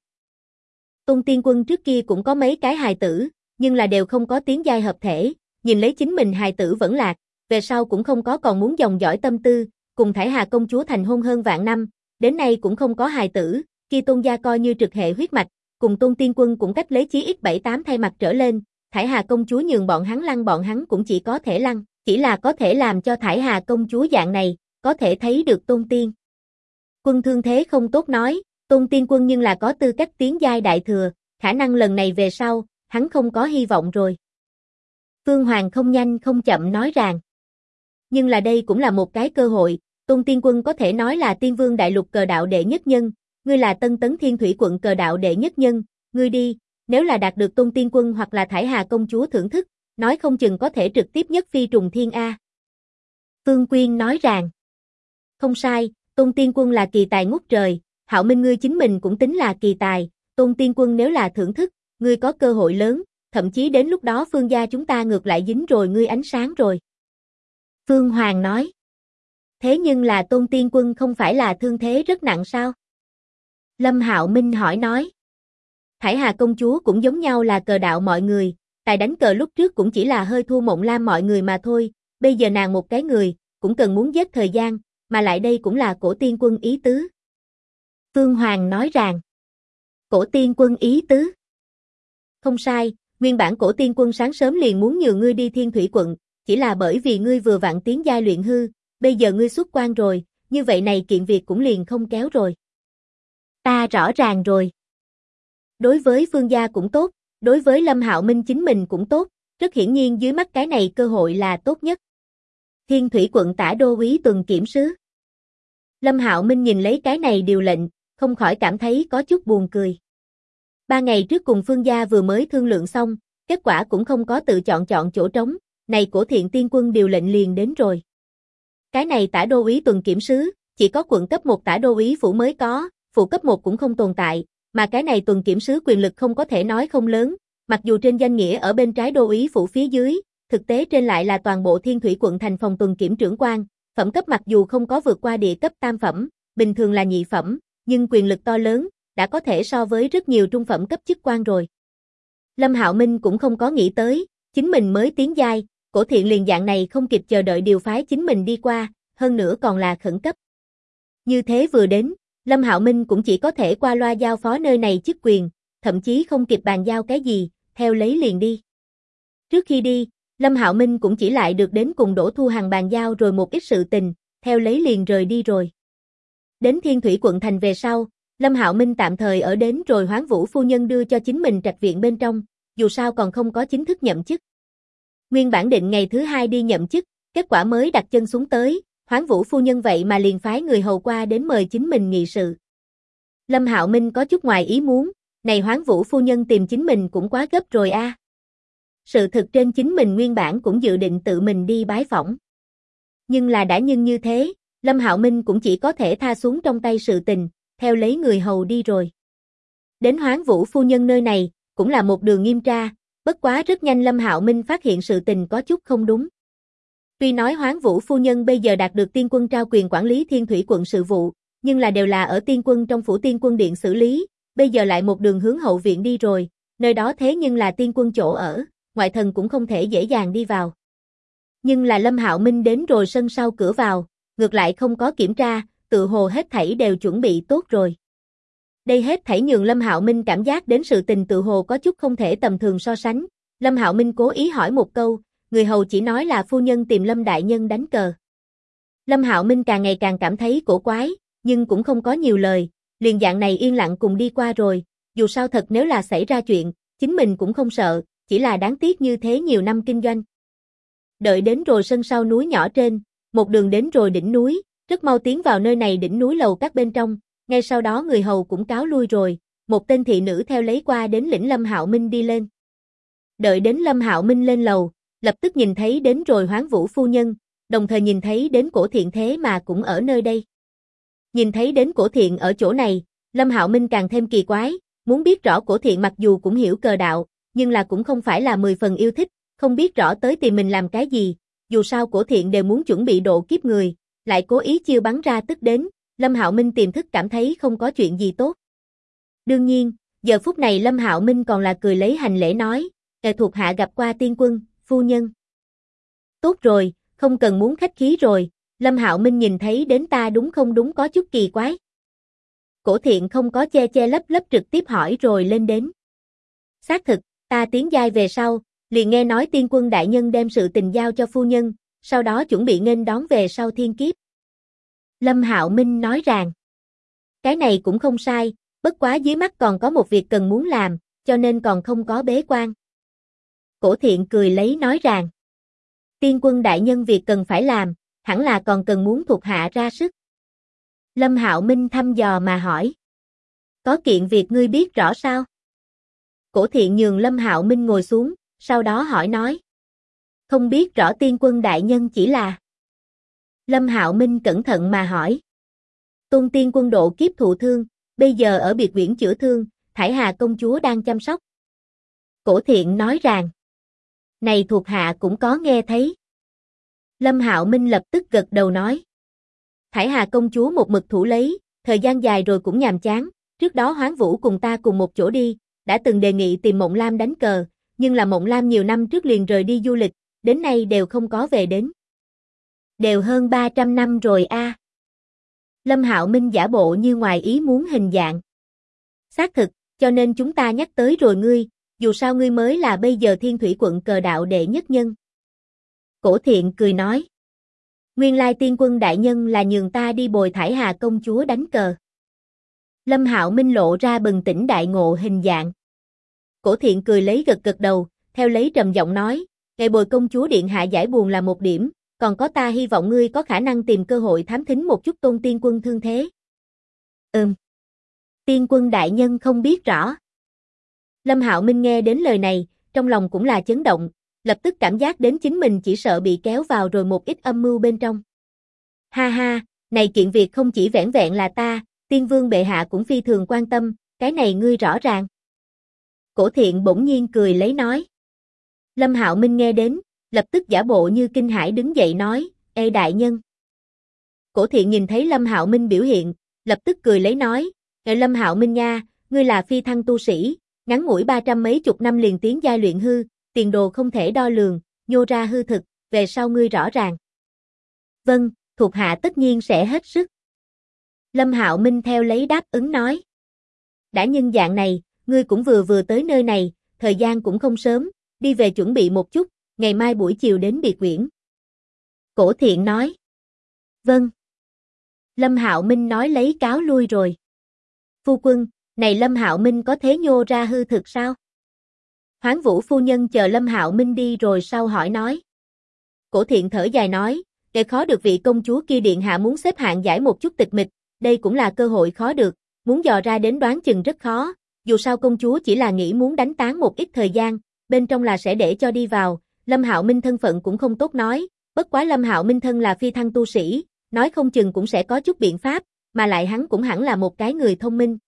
Tôn Tiên Quân trước kia cũng có mấy cái hài tử, nhưng là đều không có tiến giai hợp thể, nhìn lấy chính mình hài tử vẫn lạc, về sau cũng không có còn muốn dòng dõi tâm tư, cùng Thải Hà công chúa thành hôn hơn vạn năm, đến nay cũng không có hài tử, kia Tôn gia coi như trực hệ huyết mạch, cùng Tôn Tiên Quân cũng cách lấy chí ít 7-8 thay mặt trở lên, Thải Hà công chúa nhường bọn hắn lăn bọn hắn cũng chỉ có thể lăn, chỉ là có thể làm cho Thải Hà công chúa dạng này, có thể thấy được Tôn Tiên Quân thương thế không tốt nói, Tôn Tiên Quân nhưng là có tư cách tiến giai đại thừa, khả năng lần này về sau, hắn không có hy vọng rồi. Phương Hoàng không nhanh không chậm nói rằng. Nhưng là đây cũng là một cái cơ hội, Tôn Tiên Quân có thể nói là Tiên Vương đại lục cờ đạo đệ nhất nhân, ngươi là Tân Tấn Thiên Thủy quận cờ đạo đệ nhất nhân, ngươi đi, nếu là đạt được Tôn Tiên Quân hoặc là Thải Hà công chúa thưởng thức, nói không chừng có thể trực tiếp nhất phi trùng thiên A. Phương Quyên nói rằng. Không sai, Tôn Tiên Quân là kỳ tài ngút trời, Hạo Minh ngươi chính mình cũng tính là kỳ tài, Tôn Tiên Quân nếu là thưởng thức, ngươi có cơ hội lớn, thậm chí đến lúc đó Phương gia chúng ta ngược lại dính rồi ngươi ánh sáng rồi. Phương Hoàng nói. Thế nhưng là Tôn Tiên Quân không phải là thương thế rất nặng sao? Lâm Hạo Minh hỏi nói. Thải Hà công chúa cũng giống nhau là cờ đạo mọi người, tài đánh cờ lúc trước cũng chỉ là hơi thua Mộng Lam mọi người mà thôi, bây giờ nàng một cái người, cũng cần muốn giết thời gian, mà lại đây cũng là Cổ Tiên Quân ý tứ. Phương Hoàng nói rằng. Cổ Tiên Quân ý tứ. Không sai, nguyên bản Cổ Tiên Quân sáng sớm liền muốn nhường ngươi đi Thiên Thủy quận, chỉ là bởi vì ngươi vừa vặn tiến giai luyện hư, bây giờ ngươi xuất quan rồi, như vậy này kiện việc cũng liền không kéo rồi. Ta rõ ràng rồi. Đối với Phương gia cũng tốt, đối với Lâm Hạo Minh chính mình cũng tốt, rất hiển nhiên dưới mắt cái này cơ hội là tốt nhất. Thiên Thủy quận tả đô úy tuần kiểm sứ. Lâm Hạo Minh nhìn lấy cái này điều lệnh, không khỏi cảm thấy có chút buồn cười. 3 ngày trước cùng Phương gia vừa mới thương lượng xong, kết quả cũng không có tự chọn chỗ trống, này Cổ Thiện Tiên Quân điều lệnh liền đến rồi. Cái này tả đô úy tuần kiểm sứ, chỉ có quận cấp 1 tả đô úy phủ mới có, phủ cấp 1 cũng không tồn tại, mà cái này tuần kiểm sứ quyền lực không có thể nói không lớn, mặc dù trên danh nghĩa ở bên trái đô úy phủ phía dưới, thực tế trên lại là toàn bộ Thiên Thủy quận thành phòng tuần kiểm trưởng quan, phẩm cấp mặc dù không có vượt qua địa cấp tam phẩm, bình thường là nhị phẩm, nhưng quyền lực to lớn, đã có thể so với rất nhiều trung phẩm cấp chức quan rồi. Lâm Hạo Minh cũng không có nghĩ tới, chính mình mới tiến giai, Cổ Thiện liền dạng này không kịp chờ đợi điều phái chính mình đi qua, hơn nữa còn là khẩn cấp. Như thế vừa đến, Lâm Hạo Minh cũng chỉ có thể qua loa giao phó nơi này chức quyền, thậm chí không kịp bàn giao cái gì, theo lấy liền đi. Trước khi đi, Lâm Hạo Minh cũng chỉ lại được đến cùng Đỗ Thu Hằng bàn giao rồi một ít sự tình, theo lấy liền rời đi rồi. Đến Thiên Thủy quận thành về sau, Lâm Hạo Minh tạm thời ở đến rồi Hoán Vũ phu nhân đưa cho chính mình trạch viện bên trong, dù sao còn không có chính thức nhậm chức. Nguyên bản định ngày thứ 2 đi nhậm chức, kết quả mới đặt chân xuống tới, Hoán Vũ phu nhân vậy mà liền phái người hầu qua đến mời chính mình nghị sự. Lâm Hạo Minh có chút ngoài ý muốn, này Hoán Vũ phu nhân tìm chính mình cũng quá gấp rồi a. Sự thực trên chính mình nguyên bản cũng dự định tự mình đi bái phỏng. Nhưng là đã như thế, Lâm Hạo Minh cũng chỉ có thể tha xuống trong tay sự tình, theo lấy người hầu đi rồi. Đến Hoán Vũ phu nhân nơi này, cũng là một đường nghiêm tra, bất quá rất nhanh Lâm Hạo Minh phát hiện sự tình có chút không đúng. Tuy nói Hoán Vũ phu nhân bây giờ đạt được Tiên Quân trao quyền quản lý Thiên Thủy quận sự vụ, nhưng là đều là ở Tiên Quân trong phủ Tiên Quân điện xử lý, bây giờ lại một đường hướng hậu viện đi rồi, nơi đó thế nhưng là Tiên Quân chỗ ở, ngoại thần cũng không thể dễ dàng đi vào. Nhưng là Lâm Hạo Minh đến rồi sân sau cửa vào, ngược lại không có kiểm tra, tự hồ hết thảy đều chuẩn bị tốt rồi. Đây hết thảy nhường Lâm Hạo Minh cảm giác đến sự tình tự hồ có chút không thể tầm thường so sánh. Lâm Hạo Minh cố ý hỏi một câu, người hầu chỉ nói là phu nhân tìm Lâm đại nhân đánh cờ. Lâm Hạo Minh càng ngày càng cảm thấy cổ quái, nhưng cũng không có nhiều lời, liền dạng này yên lặng cùng đi qua rồi, dù sao thật nếu là xảy ra chuyện, chính mình cũng không sợ, chỉ là đáng tiếc như thế nhiều năm kinh doanh. Đợi đến rồi sân sau núi nhỏ trên, một đường đến rồi đỉnh núi, rất mau tiến vào nơi này đỉnh núi lầu các bên trong, ngay sau đó người hầu cũng cáo lui rồi, một tên thị nữ theo lấy qua đến lĩnh Lâm Hạo Minh đi lên. Đợi đến Lâm Hạo Minh lên lầu, lập tức nhìn thấy đến rồi Hoán Vũ phu nhân, đồng thời nhìn thấy đến Cổ Thiện thế mà cũng ở nơi đây. Nhìn thấy đến Cổ Thiện ở chỗ này, Lâm Hạo Minh càng thêm kỳ quái, muốn biết rõ Cổ Thiện mặc dù cũng hiểu cờ đạo, nhưng là cũng không phải là 10 phần yêu thích, không biết rõ tới tìm mình làm cái gì, dù sao Cổ Thiện đều muốn chuẩn bị độ kiếp người, lại cố ý chiêu bắn ra tức đến, Lâm Hạo Minh tiềm thức cảm thấy không có chuyện gì tốt. Đương nhiên, giờ phút này Lâm Hạo Minh còn là cười lấy hành lễ nói, thuộc hạ gặp qua tiên quân, phu nhân. Tốt rồi, không cần muốn khách khí rồi, Lâm Hạo Minh nhìn thấy đến ta đúng không đúng có chút kỳ quái. Cổ Thiện không có che che lấp lấp trực tiếp hỏi rồi lên đến. Xác thực, ta tiến giai về sau, liền nghe nói tiên quân đại nhân đem sự tình giao cho phu nhân, sau đó chuẩn bị nghênh đón về sau thiên kiếp. Lâm Hạo Minh nói rằng, cái này cũng không sai, bất quá dưới mắt còn có một việc cần muốn làm, cho nên còn không có bế quan. Cổ Thiện cười lấy nói rằng, tiên quân đại nhân việc cần phải làm, hẳn là còn cần muốn thuộc hạ ra sức. Lâm Hạo Minh thăm dò mà hỏi, có kiện việc ngươi biết rõ sao? Cổ Thiện nhường Lâm Hạo Minh ngồi xuống, sau đó hỏi nói, không biết rõ tiên quân đại nhân chỉ là. Lâm Hạo Minh cẩn thận mà hỏi, Tôn tiên quân độ kiếp thụ thương, bây giờ ở biệt viện chữa thương, Thải Hà công chúa đang chăm sóc. Cổ Thiện nói rằng, này thuộc hạ cũng có nghe thấy. Lâm Hạo Minh lập tức gật đầu nói, Thải Hà công chúa một mực thủ lấy, thời gian dài rồi cũng nhàm chán, trước đó Hoán Vũ cùng ta cùng một chỗ đi, đã từng đề nghị tìm Mộng Lam đánh cờ, nhưng là Mộng Lam nhiều năm trước liền rời đi du lịch, đến nay đều không có về đến. Đều hơn 300 năm rồi a. Lâm Hạo Minh giả bộ như ngoài ý muốn hình dạng. Xác thực, cho nên chúng ta nhắc tới rồi ngươi, dù sao ngươi mới là bây giờ Thiên Thủy quận cờ đạo đệ nhất nhân. Cổ Thiện cười nói, nguyên lai tiên quân đại nhân là nhường ta đi bồi Thải Hà công chúa đánh cờ. Lâm Hạo Minh lộ ra bừng tỉnh đại ngộ hình dạng. Cổ Thiện cười lấy gật gật đầu, theo lấy trầm giọng nói, ngày bồi công chúa điện hạ giải buồn là một điểm, còn có ta hy vọng ngươi có khả năng tìm cơ hội thám thính một chút Tôn tiên quân thương thế. Tiên quân đại nhân không biết rõ. Lâm Hạo Minh nghe đến lời này, trong lòng cũng là chấn động, lập tức cảm giác đến chính mình chỉ sợ bị kéo vào rồi một ít âm mưu bên trong. Ha ha, này kiện việc không chỉ vẻn vẹn là ta, tiên vương bệ hạ cũng phi thường quan tâm, cái này ngươi rõ ràng. Cổ Thiện bỗng nhiên cười lấy nói. Lâm Hạo Minh nghe đến, lập tức giả bộ như kinh hãi đứng dậy nói, ê đại nhân. Cổ Thiện nhìn thấy Lâm Hạo Minh biểu hiện, lập tức cười lấy nói, Lâm Hạo Minh nha, ngươi là phi thăng tu sĩ, ngắn ngủi 300 mấy chục năm liền tiến giai luyện hư, tiền đồ không thể đo lường, nhô ra hư thực, về sau ngươi rõ ràng. Vâng, thuộc hạ tất nhiên sẽ hết sức. Lâm Hạo Minh theo lấy đáp ứng nói. Đã nhân dạng này, ngươi cũng vừa tới nơi này, thời gian cũng không sớm, đi về chuẩn bị một chút, ngày mai buổi chiều đến biệt viện. Cổ Thiện nói. Vâng. Lâm Hạo Minh nói lấy cáo lui rồi. Phu quân, này Lâm Hạo Minh có thế nhô ra hư thực sao? Hoán Vũ phu nhân chờ Lâm Hạo Minh đi rồi sau hỏi nói. Cổ Thiện thở dài nói, để khó được vị công chúa kia điện hạ muốn xếp hạng giải một chút tịch mịch, đây cũng là cơ hội khó được, muốn dò ra đến đoán chừng rất khó, dù sao công chúa chỉ là nghĩ muốn đánh tán một ít thời gian, bên trong là sẽ để cho đi vào, Lâm Hạo Minh thân phận cũng không tốt nói, bất quá Lâm Hạo Minh thân là phi thăng tu sĩ, nói không chừng cũng sẽ có chút biện pháp, mà lại hắn cũng hẳn là một cái người thông minh.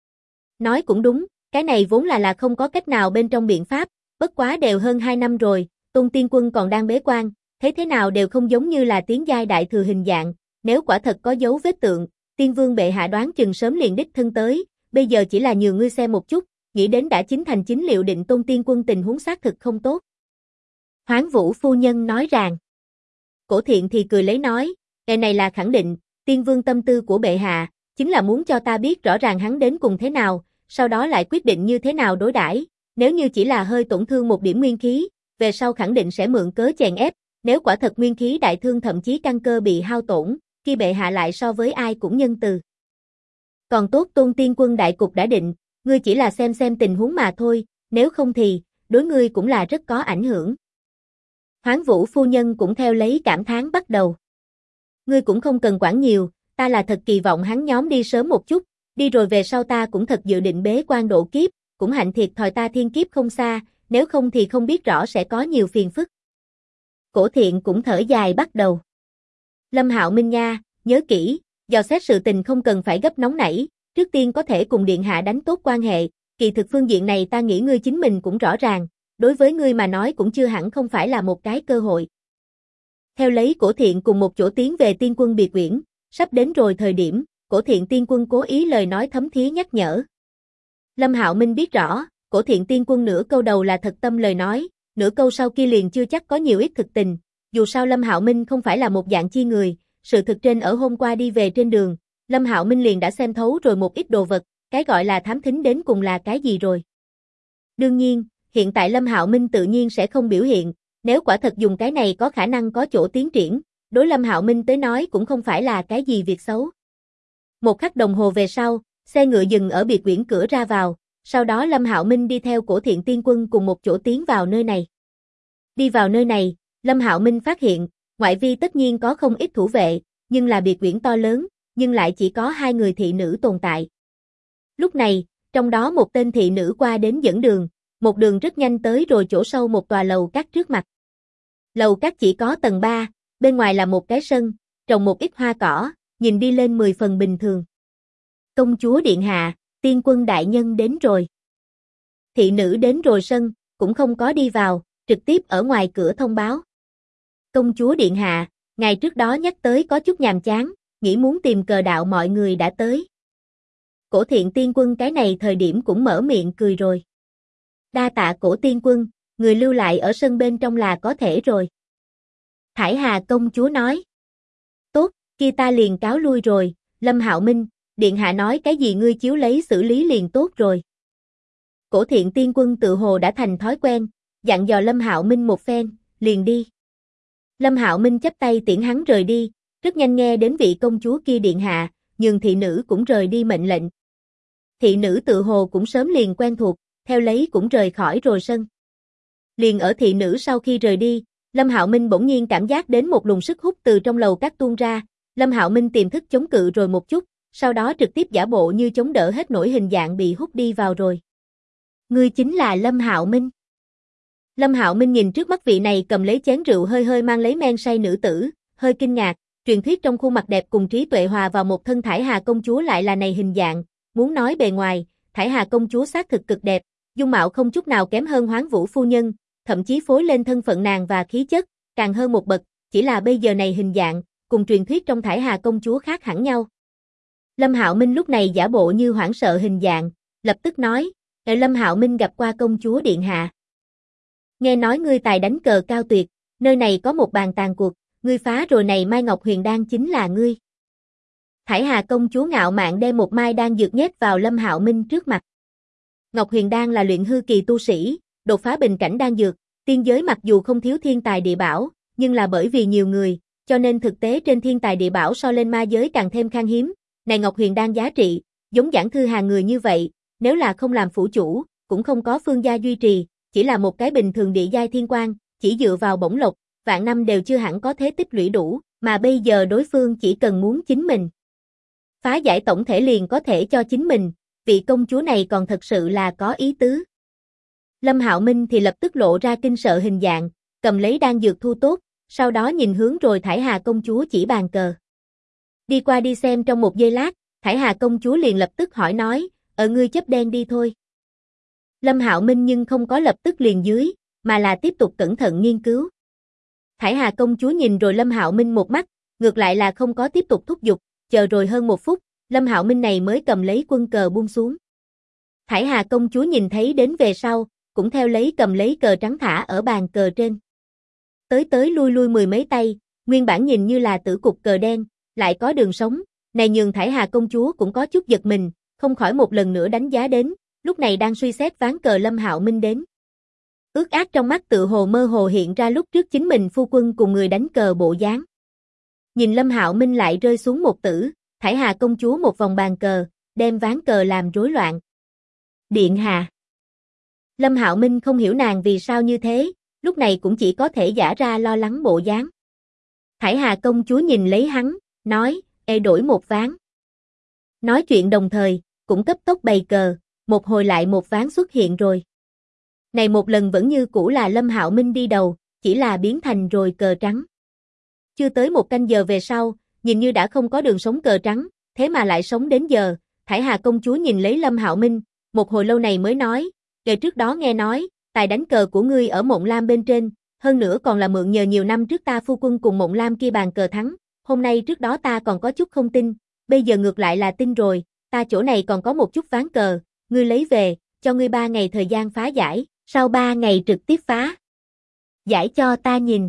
Nói cũng đúng, cái này vốn là không có cách nào bên trong biện pháp, bất quá đều hơn 2 năm rồi, Tôn tiên quân còn đang bế quan, thế nào đều không giống như là tiến giai đại thừa hình dạng, nếu quả thật có dấu vết tượng, tiên vương bệ hạ đoán chừng sớm liền đích thân tới, bây giờ chỉ là nhường ngươi xem một chút, nghĩ đến đã chính thành chính liệu định Tôn tiên quân tình huống xác thực không tốt. Hoán Vũ phu nhân nói rằng, Cổ Thiện thì cười lấy nói, ngày này là khẳng định, tiên vương tâm tư của bệ hạ, chính là muốn cho ta biết rõ ràng hắn đến cùng thế nào, sau đó lại quyết định như thế nào đối đãi. Nếu như chỉ là hơi tổn thương một điểm nguyên khí, về sau khẳng định sẽ mượn cớ chèn ép, nếu quả thật nguyên khí đại thương thậm chí căn cơ bị hao tổn, khi bệ hạ lại so với ai cũng nhân từ. Còn tốt Tôn tiên quân đại cục đã định, ngươi chỉ là xem tình huống mà thôi, nếu không thì, đối ngươi cũng là rất có ảnh hưởng. Hoáng Vũ phu nhân cũng theo lấy cảm thán bắt đầu. Ngươi cũng không cần quản nhiều, ta là thật kỳ vọng hắn nhóm đi sớm một chút, đi rồi về sau ta cũng thật dự định bế quan độ kiếp, cũng hạnh thiệt thòi ta thiên kiếp không xa, nếu không thì không biết rõ sẽ có nhiều phiền phức. Cổ Thiện cũng thở dài bắt đầu. Lâm Hạo Minh nha, nhớ kỹ, dò xét sự tình không cần phải gấp nóng nảy, trước tiên có thể cùng điện hạ đánh tốt quan hệ, kỳ thực phương diện này ta nghĩ ngươi chính mình cũng rõ ràng, đối với ngươi mà nói cũng chưa hẳn không phải là một cái cơ hội. Theo lấy Cổ Thiện cùng một chỗ tiến về Tiên Quân biệt uyển, sắp đến rồi thời điểm, Cổ Thiện Tiên Quân cố ý lời nói thấm thía nhắc nhở. Lâm Hạo Minh biết rõ, Cổ Thiện Tiên Quân nửa câu đầu là thật tâm lời nói, nửa câu sau kia liền chưa chắc có nhiều ít thực tình, dù sao Lâm Hạo Minh không phải là một dạng chi người, sự thực trên ở hôm qua đi về trên đường, Lâm Hạo Minh liền đã xem thấu rồi một ít đồ vật, cái gọi là thám thính đến cùng là cái gì rồi. Đương nhiên, hiện tại Lâm Hạo Minh tự nhiên sẽ không biểu hiện, nếu quả thật dùng cái này có khả năng có chỗ tiến triển, đối Lâm Hạo Minh tới nói cũng không phải là cái gì việc xấu. Một khắc đồng hồ về sau, xe ngựa dừng ở biệt uyển cửa ra vào, sau đó Lâm Hạo Minh đi theo Cổ Thiện Tiên Quân cùng một chỗ tiến vào nơi này. Đi vào nơi này, Lâm Hạo Minh phát hiện, ngoại vi tất nhiên có không ít thủ vệ, nhưng là biệt uyển to lớn, nhưng lại chỉ có 2 người thị nữ tồn tại. Lúc này, trong đó một tên thị nữ qua đến dẫn đường, một đường rất nhanh tới rồi chỗ sâu một tòa lầu các trước mặt. Lầu các chỉ có tầng 3, bên ngoài là một cái sân, trồng một ít hoa cỏ, nhìn đi lên 10 phần bình thường. Công chúa điện hạ, Tiên Quân đại nhân đến rồi. Thị nữ đến rồi sân, cũng không có đi vào, trực tiếp ở ngoài cửa thông báo. Công chúa điện hạ, ngày trước đó nhắc tới có chút nhàm chán, nghĩ muốn tìm cờ đạo mọi người đã tới. Cổ Thiện Tiên Quân cái này thời điểm cũng mở miệng cười rồi. Đa tạ Cổ Tiên Quân, người lưu lại ở sân bên trong là có thể rồi. Thải Hà công chúa nói. Tốt, kia ta liền cáo lui rồi, Lâm Hạo Minh, điện hạ nói cái gì ngươi chiếu lấy xử lý liền tốt rồi. Cổ Thiện Tiên Quân tự hồ đã thành thói quen, dặn dò Lâm Hạo Minh một phen, liền đi. Lâm Hạo Minh chắp tay tiễn hắn rời đi, rất nhanh nghe đến vị công chúa kia điện hạ, nhường thị nữ cũng rời đi mệnh lệnh. Thị nữ tự hồ cũng sớm liền quen thuộc, theo lấy cũng rời khỏi rồi sân. Liền ở thị nữ sau khi rời đi, Lâm Hạo Minh bỗng nhiên cảm giác đến một luồng sức hút từ trong lầu các tuôn ra, Lâm Hạo Minh tiềm thức chống cự rồi một chút, sau đó trực tiếp giả bộ như chống đỡ hết nổi hình dạng bị hút đi vào rồi. Ngươi chính là Lâm Hạo Minh. Lâm Hạo Minh nhìn trước mắt vị này cầm lấy chén rượu hơi hơi mang lấy men say nữ tử, hơi kinh ngạc, truyền thuyết trong khuôn mặt đẹp cùng trí tuệ hòa vào một thân Thải Hà công chúa lại là này hình dạng, muốn nói bề ngoài, Thải Hà công chúa xác thực cực đẹp, dung mạo không chút nào kém hơn Hoáng Vũ phu nhân, thậm chí phối lên thân phận nàng và khí chất, càng hơn một bậc, chỉ là bây giờ này hình dạng, cùng truyền thuyết trong Thải Hà công chúa khác hẳn nhau. Lâm Hạo Minh lúc này giả bộ như hoảng sợ hình dạng, lập tức nói, Lâm Hạo Minh gặp qua công chúa điện hạ. Nghe nói ngươi tài đánh cờ cao tuyệt, nơi này có một bàn tàn cuộc, ngươi phá rồi này Mai Ngọc Huyền Đan chính là ngươi. Thải Hà công chúa ngạo mạn đem một mai đan dược nhét vào Lâm Hạo Minh trước mặt. Ngọc Huyền Đan là luyện hư kỳ tu sĩ, đột phá bình cảnh đan dược, tiên giới mặc dù không thiếu thiên tài địa bảo, nhưng là bởi vì nhiều người, cho nên thực tế trên thiên tài địa bảo so lên ma giới càng thêm khan hiếm. Này Ngọc Huyền Đan giá trị, giống Giản Thư Hà người như vậy, nếu là không làm phủ chủ, cũng không có phương gia duy trì, chỉ là một cái bình thường địa giai thiên quan, chỉ dựa vào bổng lộc, vạn năm đều chưa hẳn có thế tích lũy đủ, mà bây giờ đối phương chỉ cần muốn chính mình phá giải tổng thể liền có thể cho chính mình, vị công chúa này còn thật sự là có ý tứ. Lâm Hạo Minh thì lập tức lộ ra kinh sợ hình dạng, cầm lấy đan dược thu tốt, sau đó nhìn hướng rồi Thải Hà công chúa chỉ bàn cờ. Đi qua đi xem trong một giây lát, Thải Hà công chúa liền lập tức hỏi nói, ngươi chấp đen đi thôi. Lâm Hạo Minh nhưng không có lập tức liền dưới, mà là tiếp tục cẩn thận nghiên cứu. Thải Hà công chúa nhìn rồi Lâm Hạo Minh một mắt, ngược lại là không có tiếp tục thúc giục, chờ rồi hơn một phút, Lâm Hạo Minh này mới cầm lấy quân cờ buông xuống. Thải Hà công chúa nhìn thấy đến về sau, cũng theo lấy cầm lấy cờ trắng thả ở bàn cờ trên. Tới lui mười mấy tay, nguyên bản nhìn như là tử cục cờ đen, lại có đường sống, này nhường Thải Hà công chúa cũng có chút giật mình, không khỏi một lần nữa đánh giá đến, lúc này đang suy xét ván cờ Lâm Hạo Minh đến. Ước ác trong mắt tự hồ mơ hồ hiện ra lúc trước chính mình phu quân cùng người đánh cờ bộ dáng. Nhìn Lâm Hạo Minh lại rơi xuống một tử, Thải Hà công chúa một vòng bàn cờ, đem ván cờ làm rối loạn. Điện hạ. Lâm Hạo Minh không hiểu nàng vì sao như thế, lúc này cũng chỉ có thể giả ra lo lắng bộ dáng. Thải Hà công chúa nhìn lấy hắn, nói, ê đổi một ván. Nói chuyện đồng thời, cũng cấp tốc bày cờ, một hồi lại một ván xuất hiện rồi. Này một lần vẫn như cũ là Lâm Hạo Minh đi đầu, chỉ là biến thành rồi cờ trắng. Chưa tới một canh giờ về sau, nhìn như đã không có đường sống cờ trắng, thế mà lại sống đến giờ, Thải Hà công chúa nhìn lấy Lâm Hạo Minh, một hồi lâu này mới nói, ngày trước đó nghe nói, tài đánh cờ của ngươi ở Mộng Lam bên trên, hơn nữa còn là mượn nhờ nhiều năm trước ta phu quân cùng Mộng Lam kia bàn cờ thắng, hôm nay trước đó ta còn có chút không tin, bây giờ ngược lại là tin rồi, ta chỗ này còn có một chút ván cờ, ngươi lấy về, cho ngươi 3 ngày thời gian phá giải, sau 3 ngày trực tiếp phá giải cho ta nhìn.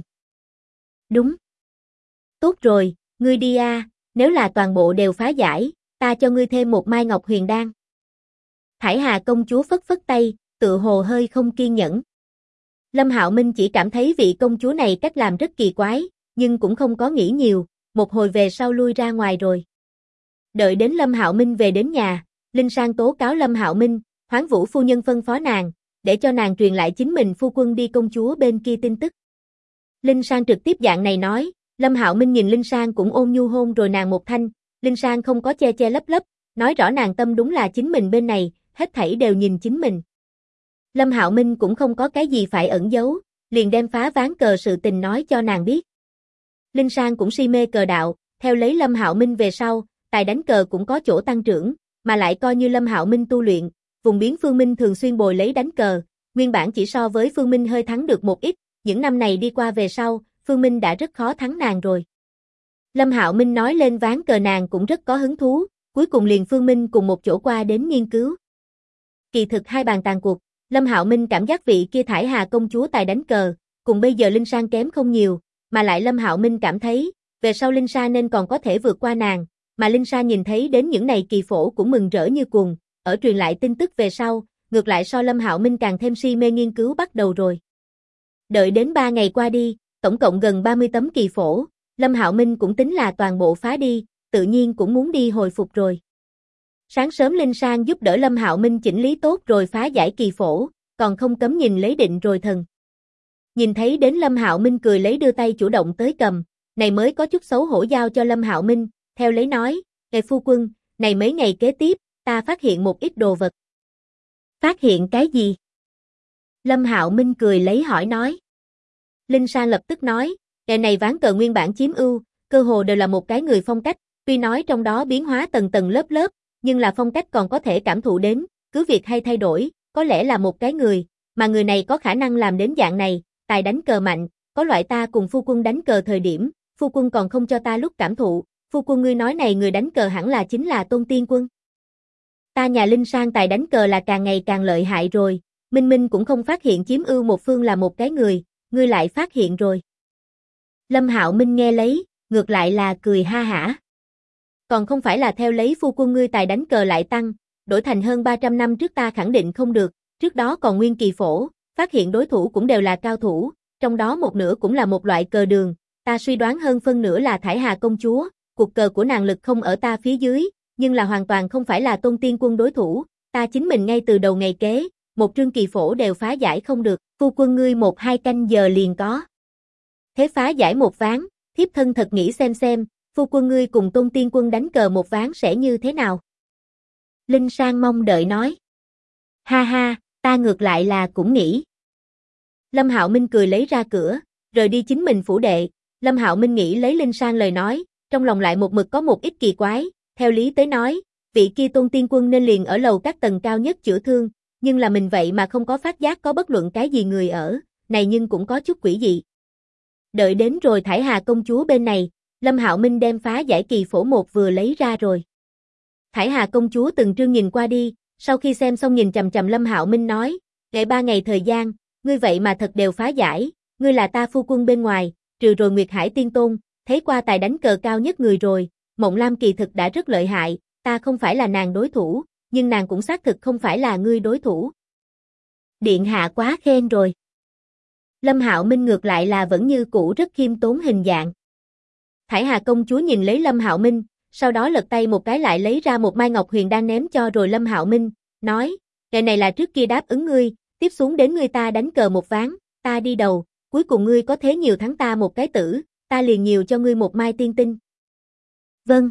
Đúng. Tốt rồi, ngươi đi a, nếu là toàn bộ đều phá giải, ta cho ngươi thêm một mai ngọc huyền đan. Thải Hà công chúa phất phất tay, tự hồ hơi không kiên nhẫn. Lâm Hạo Minh chỉ cảm thấy vị công chúa này cách làm rất kỳ quái, nhưng cũng không có nghĩ nhiều, một hồi về sau lui ra ngoài rồi. Đợi đến Lâm Hạo Minh về đến nhà, Linh Sang tố cáo Lâm Hạo Minh, Hoán Vũ phu nhân phân phó nàng, để cho nàng truyền lại chính mình phu quân đi công chúa bên kia tin tức. Linh Sang trực tiếp dạng này nói, Lâm Hạo Minh nhìn Linh Sang cũng ôn nhu hôn rồi nàng một thanh, Linh Sang không có che che lấp lấp, nói rõ nàng tâm đúng là chính mình bên này, hết thảy đều nhìn chính mình. Lâm Hạo Minh cũng không có cái gì phải ẩn giấu, liền đem phá ván cờ sự tình nói cho nàng biết. Linh Sang cũng si mê cờ đạo, theo lấy Lâm Hạo Minh về sau, tài đánh cờ cũng có chỗ tăng trưởng, mà lại coi như Lâm Hạo Minh tu luyện, vùng biến Phương Minh thường xuyên bồi lấy đánh cờ, nguyên bản chỉ so với Phương Minh hơi thắng được một ít, những năm này đi qua về sau, Phương Minh đã rất khó thắng nàng rồi. Lâm Hạo Minh nói lên ván cờ nàng cũng rất có hứng thú, cuối cùng liền Phương Minh cùng một chỗ qua đến nghiên cứu. Kỳ thực hai bàn tàn cuộc, Lâm Hạo Minh cảm giác vị kia Thải Hà công chúa tài đánh cờ, cùng bây giờ Linh Sang kém không nhiều, mà lại Lâm Hạo Minh cảm thấy, về sau Linh Sa nên còn có thể vượt qua nàng, mà Linh Sa nhìn thấy đến những này kỳ phổ cũng mừng rỡ như cuồng, ở truyền lại tin tức về sau, ngược lại so Lâm Hạo Minh càng thêm si mê nghiên cứu bắt đầu rồi. Đợi đến 3 ngày qua đi, tổng cộng gần 30 tấm kỳ phổ, Lâm Hạo Minh cũng tính là toàn bộ phá đi, tự nhiên cũng muốn đi hồi phục rồi. Sáng sớm Linh Sang giúp đỡ Lâm Hạo Minh chỉnh lý tốt rồi phá giải kỳ phổ, còn không cấm nhìn lấy định rồi thần. Nhìn thấy đến Lâm Hạo Minh cười lấy đưa tay chủ động tới cầm, này mới có chút xấu hổ giao cho Lâm Hạo Minh, theo lấy nói, "Ngài phu quân, này mấy ngày kế tiếp, ta phát hiện một ít đồ vật." Phát hiện cái gì? Lâm Hạo Minh cười lấy hỏi nói. Linh Sang lập tức nói, "Ngày này ván cờ nguyên bản chiếm ưu, cơ hồ đều là một cái người phong cách, tuy nói trong đó biến hóa tầng tầng lớp lớp, nhưng là phong cách còn có thể cảm thụ đến, cứ việc hay thay đổi, có lẽ là một cái người, mà người này có khả năng làm đến dạng này, tài đánh cờ mạnh, có loại ta cùng phu quân đánh cờ thời điểm, phu quân còn không cho ta lúc cảm thụ, phu quân ngươi nói này người đánh cờ hẳn là chính là Tôn Tiên Quân. Ta nhà Linh Sang tài đánh cờ là càng ngày càng lợi hại rồi, Minh Minh cũng không phát hiện chiếm ưu một phương là một cái người, ngươi lại phát hiện rồi." Lâm Hạo Minh nghe lấy, ngược lại là cười ha hả. Còn không phải là theo lấy phu quân ngươi tài đánh cờ lại tăng, đổi thành hơn 300 năm trước ta khẳng định không được, trước đó còn nguyên kỳ phổ, phát hiện đối thủ cũng đều là cao thủ, trong đó một nửa cũng là một loại cờ đường, ta suy đoán hơn phân nửa là Thải Hà công chúa, cuộc cờ của nàng lực không ở ta phía dưới, nhưng là hoàn toàn không phải là Tôn Tiên Quân đối thủ, ta chính mình ngay từ đầu ngày kế, một trương kỳ phổ đều phá giải không được, phu quân ngươi 1-2 canh giờ liền có. Thế phá giải một ván, thiếp thân thật nghĩ xem, phu quân ngươi cùng Tôn Tiên Quân đánh cờ một ván sẽ như thế nào? Linh Sang mong đợi nói. Ha ha, ta ngược lại là cũng nghĩ. Lâm Hạo Minh cười lấy ra cửa, rời đi chính mình phủ đệ, Lâm Hạo Minh nghĩ lấy Linh Sang lời nói, trong lòng lại một mực có một ít kỳ quái, theo lý tới nói, vị kia Tôn Tiên Quân nên liền ở lầu các tầng cao nhất chữa thương, nhưng là mình vậy mà không có phát giác có bất luận cái gì người ở, này nhưng cũng có chút quỷ dị. Đợi đến rồi Thải Hà công chúa bên này, Lâm Hạo Minh đem phá giải kỳ phổ một vừa lấy ra rồi. Thải Hà công chúa từng trương nhìn qua đi, sau khi xem xong nhìn chằm chằm Lâm Hạo Minh nói, "Ngày 3 ngày thời gian, ngươi vậy mà thật đều phá giải, ngươi là ta phu quân bên ngoài, trừ rồi Nguyệt Hải Tiên Tôn, thấy qua tài đánh cờ cao nhất người rồi, Mộng Lam kỳ thực đã rất lợi hại, ta không phải là nàng đối thủ, nhưng nàng cũng xác thực không phải là ngươi đối thủ." Điện hạ quá khen rồi. Lâm Hạo Minh ngược lại là vẫn như cũ rất khiêm tốn hình dạng. Thải Hà công chúa nhìn lấy Lâm Hạo Minh, sau đó lật tay một cái lại lấy ra một mai ngọc huyền đan ném cho rồi Lâm Hạo Minh, nói, Kệ này là trước kia đáp ứng ngươi, tiếp xuống đến ngươi ta đánh cờ một ván, ta đi đầu, cuối cùng ngươi có thế nhiều thắng ta một cái tử, ta liền nhiều cho ngươi một mai tiên tinh. Vâng.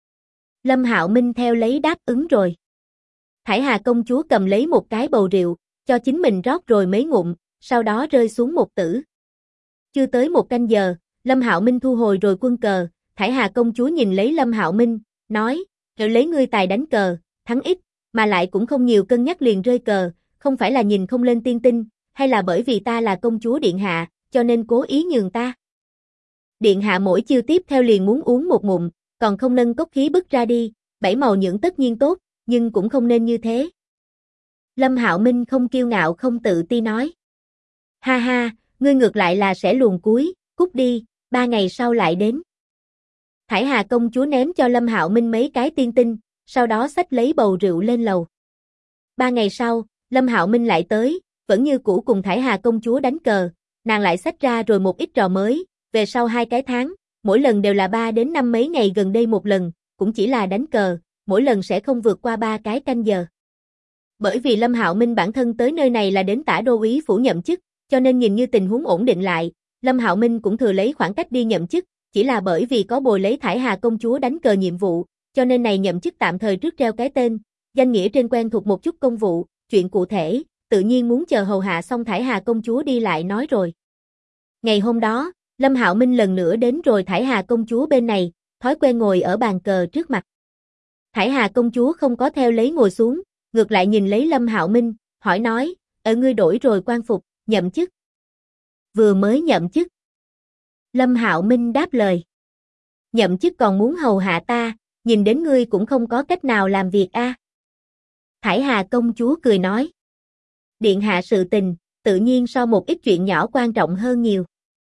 Lâm Hạo Minh theo lấy đáp ứng rồi. Thải Hà công chúa cầm lấy một cái bầu rượu, cho chính mình rót rồi mấy ngụm, sau đó rơi xuống một tử. Chưa tới một canh giờ, Lâm Hạo Minh thu hồi rồi quân cờ, Thải Hà công chúa nhìn lấy Lâm Hạo Minh, nói, lấy ngươi tài đánh cờ, thắng ít, mà lại cũng không nhiều cân nhắc liền rơi cờ, không phải là nhìn không lên tiên tinh, hay là bởi vì ta là công chúa điện hạ, cho nên cố ý nhường ta. Điện hạ mỗi chiêu tiếp theo liền muốn uống một ngụm, còn không nâng cốc khí bức ra đi, bảy màu nhưỡng tất nhiên tốt, nhưng cũng không nên như thế. Lâm Hạo Minh không kiêu ngạo không tự ti nói. Ha ha, ngươi ngược lại là sẽ luồn cuối, cút đi, 3 ngày sau lại đến. Thải Hà công chúa ném cho Lâm Hạo Minh mấy cái tiên tinh, sau đó xách lấy bầu rượu lên lầu. 3 ngày sau, Lâm Hạo Minh lại tới, vẫn như cũ cùng Thải Hà công chúa đánh cờ, nàng lại xách ra rồi một ít trò mới, về sau 2 cái tháng, mỗi lần đều là 3 đến 5 mấy ngày gần đây một lần, cũng chỉ là đánh cờ, mỗi lần sẽ không vượt qua 3 cái canh giờ. Bởi vì Lâm Hạo Minh bản thân tới nơi này là đến Tả đô úy phủ nhậm chức, cho nên nhìn như tình huống ổn định lại, Lâm Hạo Minh cũng thừa lấy khoảng cách đi nhậm chức, chỉ là bởi vì có bồi lấy Thải Hà công chúa đánh cờ nhiệm vụ, cho nên này nhậm chức tạm thời trước treo cái tên, danh nghĩa trên quen thuộc một chút công vụ, chuyện cụ thể, tự nhiên muốn chờ hầu hạ xong Thải Hà công chúa đi lại nói rồi. Ngày hôm đó, Lâm Hạo Minh lần nữa đến rồi Thải Hà công chúa bên này, thói quen ngồi ở bàn cờ trước mặt. Thải Hà công chúa không có theo lấy ngồi xuống, ngược lại nhìn lấy Lâm Hạo Minh, hỏi nói, ngươi đổi rồi quan phục, nhậm chức. Vừa mới nhậm chức. Lâm Hạo Minh đáp lời. Nhậm chức còn muốn hầu hạ ta, nhìn đến ngươi cũng không có cách nào làm việc a. Thải Hà công chúa cười nói. Điện hạ sự tình, tự nhiên so một ít chuyện nhỏ quan trọng hơn nhiều.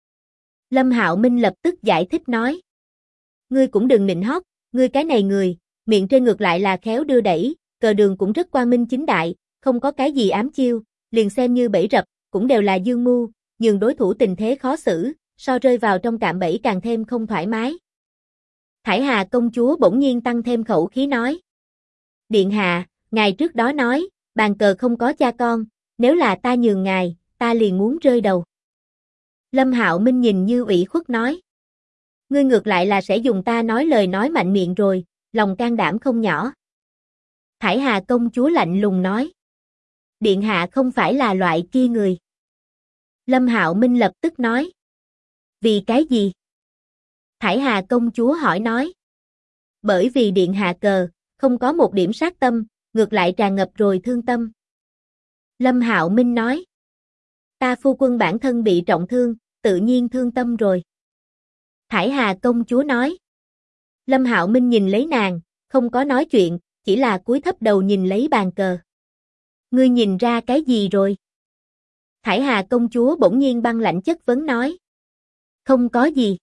Lâm Hạo Minh lập tức giải thích nói. Ngươi cũng đừng nịnh hót, ngươi cái này người, miệng trên ngược lại là khéo đưa đẩy, cờ đường cũng rất quang minh chính đại, không có cái gì ám chiêu, liền xem như bẫy rập, cũng đều là dương mưu, nhường đối thủ tình thế khó xử, so rơi vào trong cạm bẫy càng thêm không thoải mái. Thải Hà công chúa bỗng nhiên tăng thêm khẩu khí nói. Điện hạ, ngài trước đó nói, bàn cờ không có cha con, nếu là ta nhường ngài, ta liền muốn rơi đầu. Lâm Hạo Minh nhìn như ủy khuất nói. Ngươi ngược lại là sẽ dùng ta nói lời nói mạnh miệng rồi, lòng can đảm không nhỏ. Thải Hà công chúa lạnh lùng nói. Điện hạ không phải là loại kia người. Lâm Hạo Minh lập tức nói. Vì cái gì? Thải Hà công chúa hỏi nói. Bởi vì điện hạ cờ, không có một điểm sát tâm, ngược lại tràn ngập rồi thương tâm. Lâm Hạo Minh nói. Ta phu quân bản thân bị trọng thương, tự nhiên thương tâm rồi. Thải Hà công chúa nói. Lâm Hạo Minh nhìn lấy nàng, không có nói chuyện, chỉ là cúi thấp đầu nhìn lấy bàn cờ. Ngươi nhìn ra cái gì rồi? Thải Hà công chúa bỗng nhiên băng lãnh chất vấn nói. Không có gì.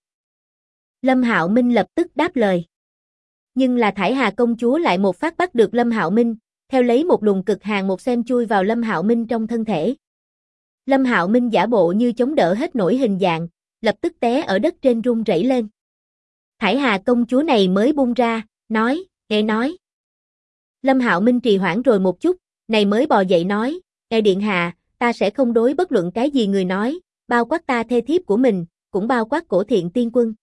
Lâm Hạo Minh lập tức đáp lời. Nhưng là Thải Hà công chúa lại một phát bắt được Lâm Hạo Minh, theo lấy một luồng cực hàn một xem chui vào Lâm Hạo Minh trong thân thể. Lâm Hạo Minh giả bộ như chống đỡ hết nổi hình dạng, lập tức té ở đất trên run rẩy lên. Thải Hà công chúa này mới buông ra, nói, nghe nói. Lâm Hạo Minh trì hoãn rồi một chút, này mới bò dậy nói, điện hạ, ta sẽ không đối bất luận cái gì người nói, bao quát ta thê thiếp của mình, cũng bao quát Cổ Thiện tiên quân.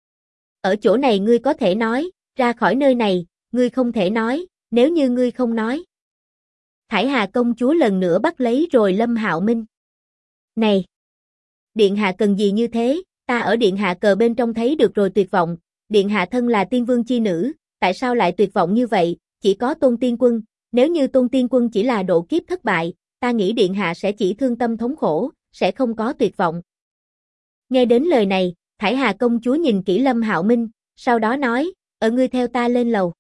Ở chỗ này ngươi có thể nói, ra khỏi nơi này, ngươi không thể nói, nếu như ngươi không nói. Thải Hà công chúa lần nữa bắt lấy rồi Lâm Hạo Minh. Này! Điện hạ cần gì như thế, ta ở điện hạ cờ bên trong thấy được rồi tuyệt vọng, điện hạ thân là tiên vương chi nữ, tại sao lại tuyệt vọng như vậy, chỉ có Tôn tiên quân, nếu như Tôn tiên quân chỉ là độ kiếp thất bại, ta nghĩ điện hạ sẽ chỉ thương tâm thống khổ, sẽ không có tuyệt vọng. Nghe đến lời này, Thải Hà công chúa nhìn kỹ Lâm Hạo Minh, sau đó nói, ngươi theo ta lên lầu.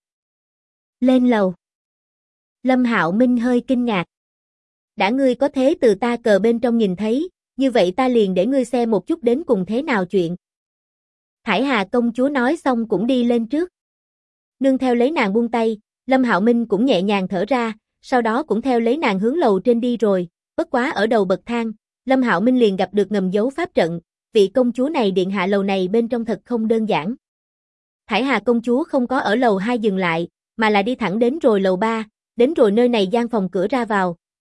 Lên lầu. Lâm Hạo Minh hơi kinh ngạc. Đã ngươi có thế từ ta cờ bên trong nhìn thấy, như vậy ta liền để ngươi xem một chút đến cùng thế nào chuyện. Thải Hà công chúa nói xong cũng đi lên trước. Nương theo lấy nàng buông tay, Lâm Hạo Minh cũng nhẹ nhàng thở ra, sau đó cũng theo lấy nàng hướng lầu trên đi rồi, bất quá ở đầu bậc thang, Lâm Hạo Minh liền gặp được ngầm dấu pháp trận, vị công chúa này điện hạ lầu này bên trong thật không đơn giản. Thải Hà công chúa không có ở lầu 2 dừng lại, mà là đi thẳng đến rồi lầu 3, đến rồi nơi này gian phòng cửa ra vào,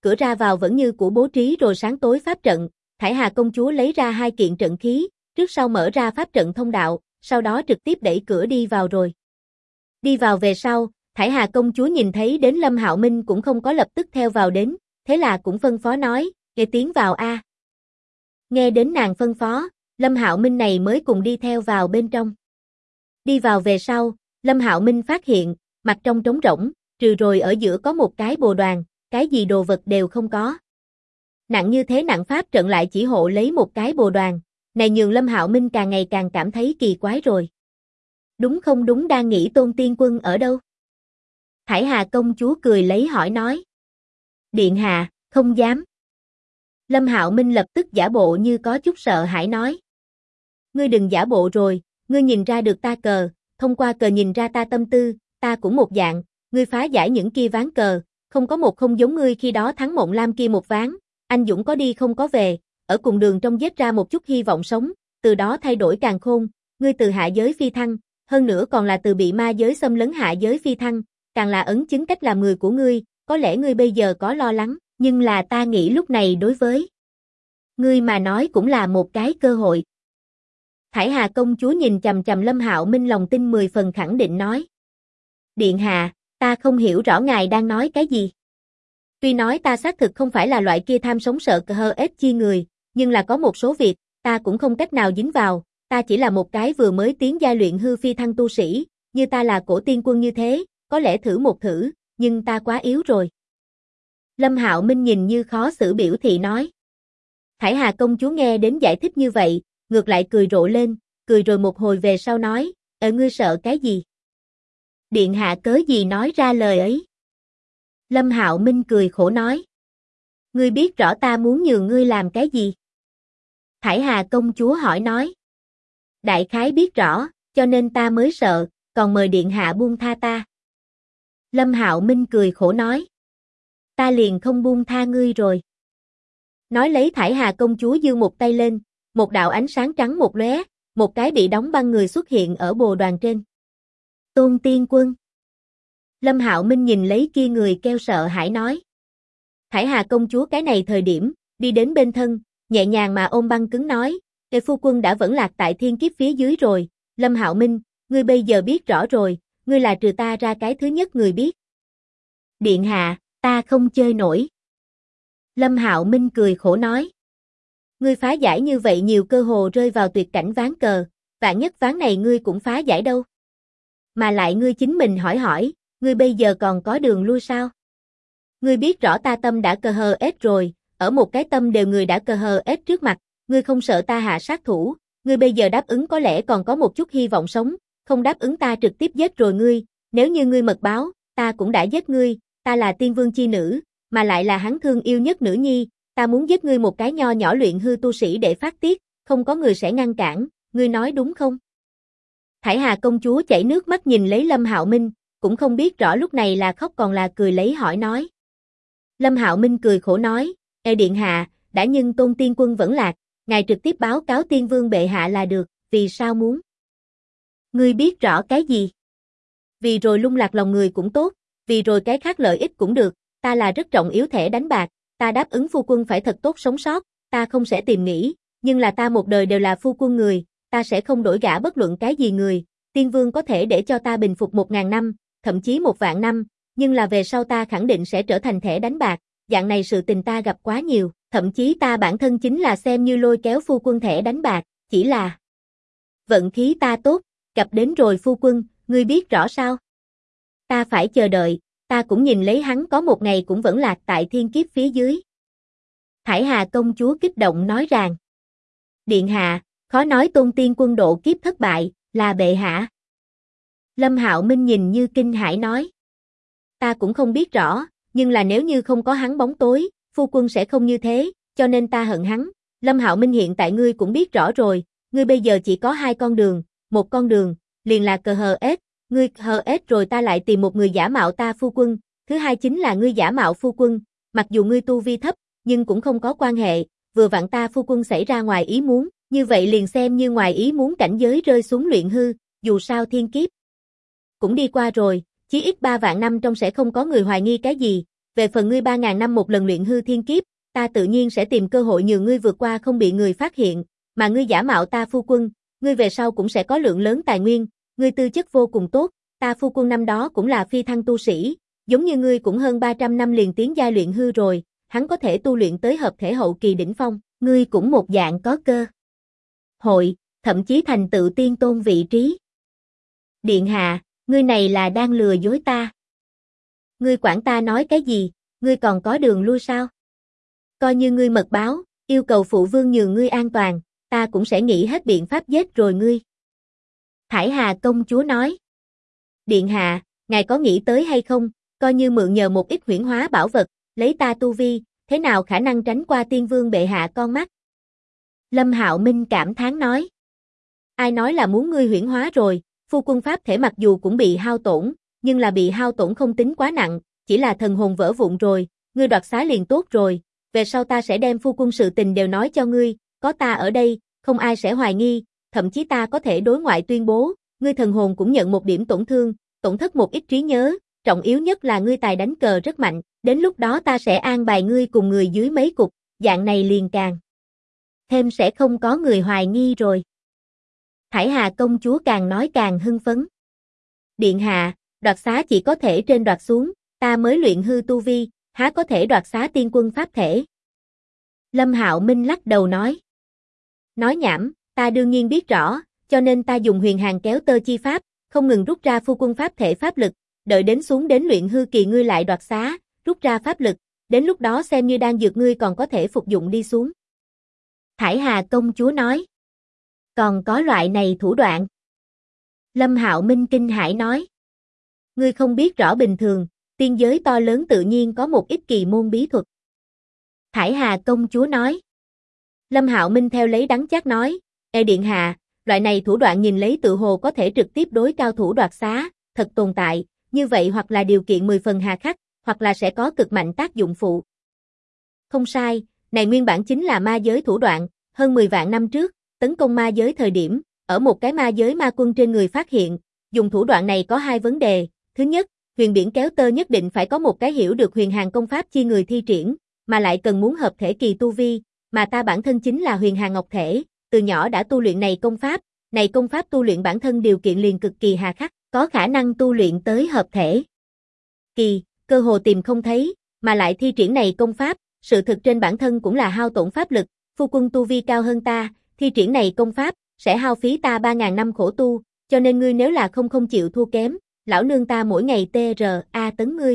cửa ra vào vẫn như cũ bố trí rồi sáng tối pháp trận, Thải Hà công chúa lấy ra 2 kiện trận khí, trước sau mở ra pháp trận thông đạo, sau đó trực tiếp đẩy cửa đi vào rồi. Đi vào về sau, Thải Hà công chúa nhìn thấy đến Lâm Hạo Minh cũng không có lập tức theo vào đến, thế là cũng phân phó nói, nghe tiến vào a. Nghe đến nàng phân phó, Lâm Hạo Minh này mới cùng đi theo vào bên trong. Đi vào về sau, Lâm Hạo Minh phát hiện, mặt trong trống rỗng, trừ rồi ở giữa có một cái bồ đoàn, cái gì đồ vật đều không có. Nặng như thế nặng pháp trận lại chỉ hộ lấy một cái bồ đoàn, này nhường Lâm Hạo Minh càng ngày càng cảm thấy kỳ quái rồi. Đúng không đúng đang nghĩ Tôn Tiên Quân ở đâu? Thải Hà công chúa cười lấy hỏi nói. Điện hạ, không dám. Lâm Hạo Minh lập tức giả bộ như có chút sợ hãi nói. Ngươi đừng giả bộ rồi, ngươi nhìn ra được ta cờ, thông qua cờ nhìn ra ta tâm tư, ta cũng một dạng, ngươi phá giải những kia ván cờ, không có một không giống ngươi khi đó thắng Mộng Lam kia một ván, anh dũng có đi không có về, ở cùng đường trong giết ra một chút hy vọng sống, từ đó thay đổi càn khôn, ngươi từ hạ giới phi thăng, hơn nữa còn là từ bị ma giới xâm lấn hạ giới phi thăng, càng là ấn chứng cách làm người của ngươi, có lẽ ngươi bây giờ có lo lắng, nhưng là ta nghĩ lúc này đối với ngươi mà nói cũng là một cái cơ hội. Thải Hà công chúa nhìn chằm chằm Lâm Hạo Minh lòng tin 10 phần khẳng định nói. Điện hạ, ta không hiểu rõ ngài đang nói cái gì. Tuy nói ta xác thực không phải là loại kia tham sống sợ cờ ép chi người, nhưng là có một số việc, ta cũng không cách nào dính vào, ta chỉ là một cái vừa mới tiến giai luyện hư phi thăng tu sĩ, như ta là cổ tiên quân như thế, có lẽ thử một thử, nhưng ta quá yếu rồi. Lâm Hạo Minh nhìn như khó xử biểu thị nói. Thải Hà công chúa nghe đến giải thích như vậy, ngược lại cười rộ lên, cười rồi một hồi về sau nói, ngươi sợ cái gì? Điện hạ cớ gì nói ra lời ấy? Lâm Hạo Minh cười khổ nói. Ngươi biết rõ ta muốn nhường ngươi làm cái gì? Thải Hà công chúa hỏi nói. Đại khái biết rõ, cho nên ta mới sợ, còn mời điện hạ buông tha ta. Lâm Hạo Minh cười khổ nói. Ta liền không buông tha ngươi rồi. Nói lấy Thải Hà công chúa giương một tay lên, một đạo ánh sáng trắng một lóe, một cái bị đóng băng người xuất hiện ở bồ đoàn trên. Tôn Tiên Quân. Lâm Hạo Minh nhìn lấy kia người kêu sợ hãi nói. Thải Hà công chúa cái này thời điểm, đi đến bên thân, nhẹ nhàng mà ôm băng cứng nói, phu quân đã vẫn lạc tại thiên kiếp phía dưới rồi, Lâm Hạo Minh, ngươi bây giờ biết rõ rồi, ngươi là trừ ta ra cái thứ nhất người biết. Điện hạ, ta không chơi nổi. Lâm Hạo Minh cười khổ nói. Ngươi phá giải như vậy nhiều cơ hồ rơi vào tuyệt cảnh ván cờ, vạn nhất ván này ngươi cũng phá giải đâu. Mà lại ngươi chính mình hỏi, ngươi bây giờ còn có đường lui sao? Ngươi biết rõ ta tâm đã cờ hờ ết rồi, ở một cái tâm đều người đã cờ hờ ết trước mặt, ngươi không sợ ta hạ sát thủ, ngươi bây giờ đáp ứng có lẽ còn có một chút hy vọng sống, không đáp ứng ta trực tiếp giết rồi ngươi, nếu như ngươi mật báo, ta cũng đã giết ngươi, ta là tiên vương chi nữ, mà lại là hắn thương yêu nhất nữ nhi, ta muốn giết ngươi một cái nho nhỏ luyện hư tu sĩ để phát tiết, không có người sẽ ngăn cản, ngươi nói đúng không? Thải Hà công chúa chảy nước mắt nhìn lấy Lâm Hạo Minh, cũng không biết rõ lúc này là khóc còn là cười lấy hỏi nói. Lâm Hạo Minh cười khổ nói, điện hạ, đã nhưng Tôn Tiên Quân vẫn lạc, ngài trực tiếp báo cáo Tiên Vương bệ hạ là được, vì sao muốn? Ngươi biết rõ cái gì? Vì rồi lung lạc lòng người cũng tốt, vì rồi cái khác lợi ích cũng được, ta là rất trọng yếu thẻ đánh bạc, ta đáp ứng phu quân phải thật tốt sống sót, ta không sẽ tìm nghĩ, nhưng là ta một đời đều là phu quân người, ta sẽ không đổi gả bất luận cái gì người, Tiên Vương có thể để cho ta bình phục 1000 năm, thậm chí 1.000 năm, nhưng là về sau ta khẳng định sẽ trở thành thẻ đánh bạc, dạng này sự tình ta gặp quá nhiều, thậm chí ta bản thân chính là xem như lôi kéo phu quân thẻ đánh bạc, chỉ là vận khí ta tốt, gặp đến rồi phu quân, ngươi biết rõ sao? Ta phải chờ đợi, ta cũng nhìn lấy hắn có một ngày cũng vẫn lạc tại thiên kiếp phía dưới. Thải Hà công chúa kích động nói rằng, điện hạ, khó nói Tôn Tiên Quân độ kiếp thất bại, là bệ hạ. Lâm Hạo Minh nhìn như kinh hãi nói, ta cũng không biết rõ, nhưng là nếu như không có hắn bóng tối, phu quân sẽ không như thế, cho nên ta hận hắn. Lâm Hạo Minh hiện tại ngươi cũng biết rõ rồi, ngươi bây giờ chỉ có 2 con đường, một con đường, liền là cờ hờ ết, ngươi hờ ết rồi ta lại tìm một người giả mạo ta phu quân, thứ hai chính là ngươi giả mạo phu quân, mặc dù ngươi tu vi thấp, nhưng cũng không có quan hệ, vừa vặn ta phu quân xảy ra ngoài ý muốn, như vậy liền xem như ngoài ý muốn cảnh giới rơi xuống luyện hư, dù sao thiên kiếp cũng đi qua rồi, chí ít 3 vạn năm trong sẽ không có người hoài nghi cái gì, về phần ngươi 3.000 năm một lần luyện hư thiên kiếp, ta tự nhiên sẽ tìm cơ hội nhường ngươi vượt qua không bị người phát hiện, mà ngươi giả mạo ta phu quân, ngươi về sau cũng sẽ có lượng lớn tài nguyên, ngươi tư chất vô cùng tốt, ta phu quân năm đó cũng là phi thăng tu sĩ, giống như ngươi cũng hơn 300 năm liền tiến giai luyện hư rồi, hắn có thể tu luyện tới hợp thể hậu kỳ đỉnh phong, ngươi cũng một dạng có cơ hội, thậm chí thành tựu tiên tôn vị trí. Điện hạ, ngươi này là đang lừa dối ta. Ngươi quản ta nói cái gì, ngươi còn có đường lui sao? Coi như ngươi mật báo, yêu cầu phụ vương nhường ngươi an toàn, ta cũng sẽ nghĩ hết biện pháp giết rồi ngươi. Thải Hà công chúa nói. Điện hạ, ngài có nghĩ tới hay không, coi như mượn nhờ một ít huyễn hóa bảo vật, lấy ta tu vi, thế nào khả năng tránh qua tiên vương bệ hạ con mắt? Lâm Hạo Minh cảm thán nói. Ai nói là muốn ngươi huyễn hóa rồi, phu quân pháp thể mặc dù cũng bị hao tổn, nhưng là bị hao tổn không tính quá nặng, chỉ là thần hồn vỡ vụn rồi, ngươi đoạt xá liền tốt rồi, về sau ta sẽ đem phu quân sự tình đều nói cho ngươi, có ta ở đây, không ai sẽ hoài nghi, thậm chí ta có thể đối ngoại tuyên bố, ngươi thần hồn cũng nhận một điểm tổn thương, tổn thất một ít trí nhớ, trọng yếu nhất là ngươi tài đánh cờ rất mạnh, đến lúc đó ta sẽ an bài ngươi cùng người dưới mấy cục, dạng này liền càng thêm sẽ không có người hoài nghi rồi. Thải Hà công chúa càng nói càng hưng phấn. Điện hạ, đoạt xá chỉ có thể trên đoạt xuống, ta mới luyện hư tu vi, há có thể đoạt xá tiên quân pháp thể. Lâm Hạo Minh lắc đầu nói. Nói nhảm, ta đương nhiên biết rõ, cho nên ta dùng huyền hàng kéo tơ chi pháp, không ngừng rút ra phu quân pháp thể pháp lực, đợi đến xuống đến luyện hư kỳ ngươi lại đoạt xá, rút ra pháp lực, đến lúc đó xem như đan dược ngươi còn có thể phục dụng đi xuống. Thải Hà công chúa nói. Còn có loại này thủ đoạn. Lâm Hạo Minh kinh hãi nói. Ngươi không biết rõ bình thường, tiên giới to lớn tự nhiên có một ít kỳ môn bí thuật. Thải Hà công chúa nói. Lâm Hạo Minh theo lấy đắng chát nói, Ê điện hạ, loại này thủ đoạn nhìn lấy tự hồ có thể trực tiếp đối cao thủ đoạt xá, thật tồn tại, như vậy hoặc là điều kiện 10 phần hà khắc, hoặc là sẽ có cực mạnh tác dụng phụ. Không sai, này nguyên bản chính là ma giới thủ đoạn, hơn 10 vạn năm trước, tấn công ma giới thời điểm, ở một cái ma giới ma quân trên người phát hiện, dùng thủ đoạn này có hai vấn đề, thứ nhất, huyền biển kéo tơ nhất định phải có một cái hiểu được huyền hàng công pháp chi người thi triển, mà lại cần muốn hợp thể kỳ tu vi, mà ta bản thân chính là huyền hàng ngọc thể, từ nhỏ đã tu luyện này công pháp tu luyện bản thân điều kiện liền cực kỳ hà khắc, có khả năng tu luyện tới hợp thể kỳ, cơ hồ tìm không thấy, mà lại thi triển này công pháp, sự thực trên bản thân cũng là hao tổn pháp lực, phu quân tu vi cao hơn ta, thi triển này công pháp, sẽ hao phí ta 3.000 năm khổ tu, cho nên ngươi nếu là không chịu thua kém, lão nương ta mỗi ngày TRA tấn ngươi.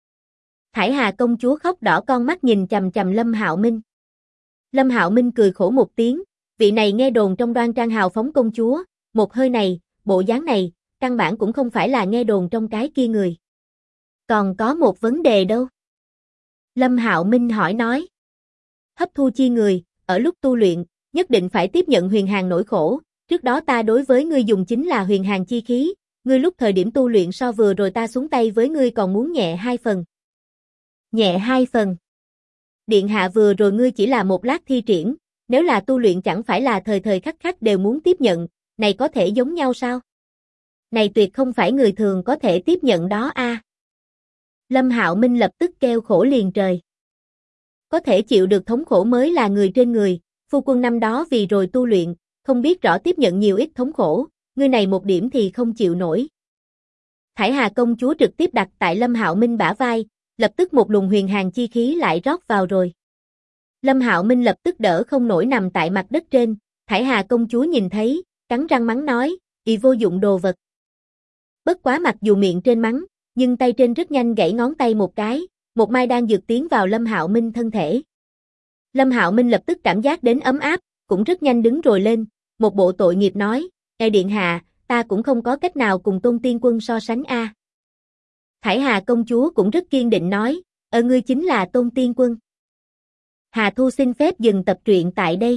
Thải Hà công chúa khóc đỏ con mắt nhìn chằm chằm Lâm Hạo Minh. Lâm Hạo Minh cười khổ một tiếng, vị này nghe đồn trong đoan trang hào phóng công chúa, một hơi này, bộ dáng này, căn bản cũng không phải là nghe đồn trong cái kia người. Còn có một vấn đề đâu? Lâm Hạo Minh hỏi nói. Hấp thu chi người, ở lúc tu luyện, nhất định phải tiếp nhận huyền hàng nỗi khổ, trước đó ta đối với ngươi dùng chính là huyền hàng chi khí, ngươi lúc thời điểm tu luyện so vừa rồi ta xuống tay với ngươi còn muốn nhẹ 2 phần. Nhẹ 2 phần. Điện hạ vừa rồi ngươi chỉ là một lát thi triển, nếu là tu luyện chẳng phải là thời thời khắc khắc đều muốn tiếp nhận, này có thể giống nhau sao? Này tuyệt không phải người thường có thể tiếp nhận đó a. Lâm Hạo Minh lập tức kêu khổ liền trời. Có thể chịu được thống khổ mới là người trên người, phu quân năm đó vì rồi tu luyện, không biết rõ tiếp nhận nhiều ít thống khổ, ngươi này một điểm thì không chịu nổi. Thải Hà công chúa trực tiếp đặt tại Lâm Hạo Minh bả vai, lập tức một luồng huyền hàng chi khí lại rót vào rồi. Lâm Hạo Minh lập tức đỡ không nổi nằm tại mặt đất trên, Thải Hà công chúa nhìn thấy, cắn răng mắng nói, "Ị vô dụng đồ vật." Bất quá mặc dù miệng trên mắng, nhưng tay trên rất nhanh gãy ngón tay một cái, một mai đan dược tiến vào Lâm Hạo Minh thân thể. Lâm Hạo Minh lập tức cảm giác đến ấm áp, cũng rất nhanh đứng rồi lên, một bộ tội nghiệp nói, "Ê điện hạ, ta cũng không có cách nào cùng Tôn Tiên Quân so sánh a." Thải Hà công chúa cũng rất kiên định nói, ngươi chính là Tôn Tiên Quân." Hà Thu xin phép dừng tập truyện tại đây.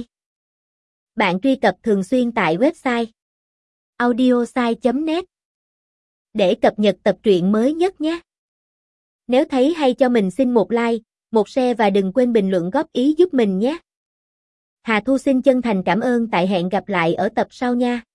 Bạn truy cập thường xuyên tại website audiosai.net để cập nhật tập truyện mới nhất nhé. Nếu thấy hay cho mình xin một like, một share và đừng quên bình luận góp ý giúp mình nhé. Hà Thu xin chân thành cảm ơn, tại hẹn gặp lại ở tập sau nha.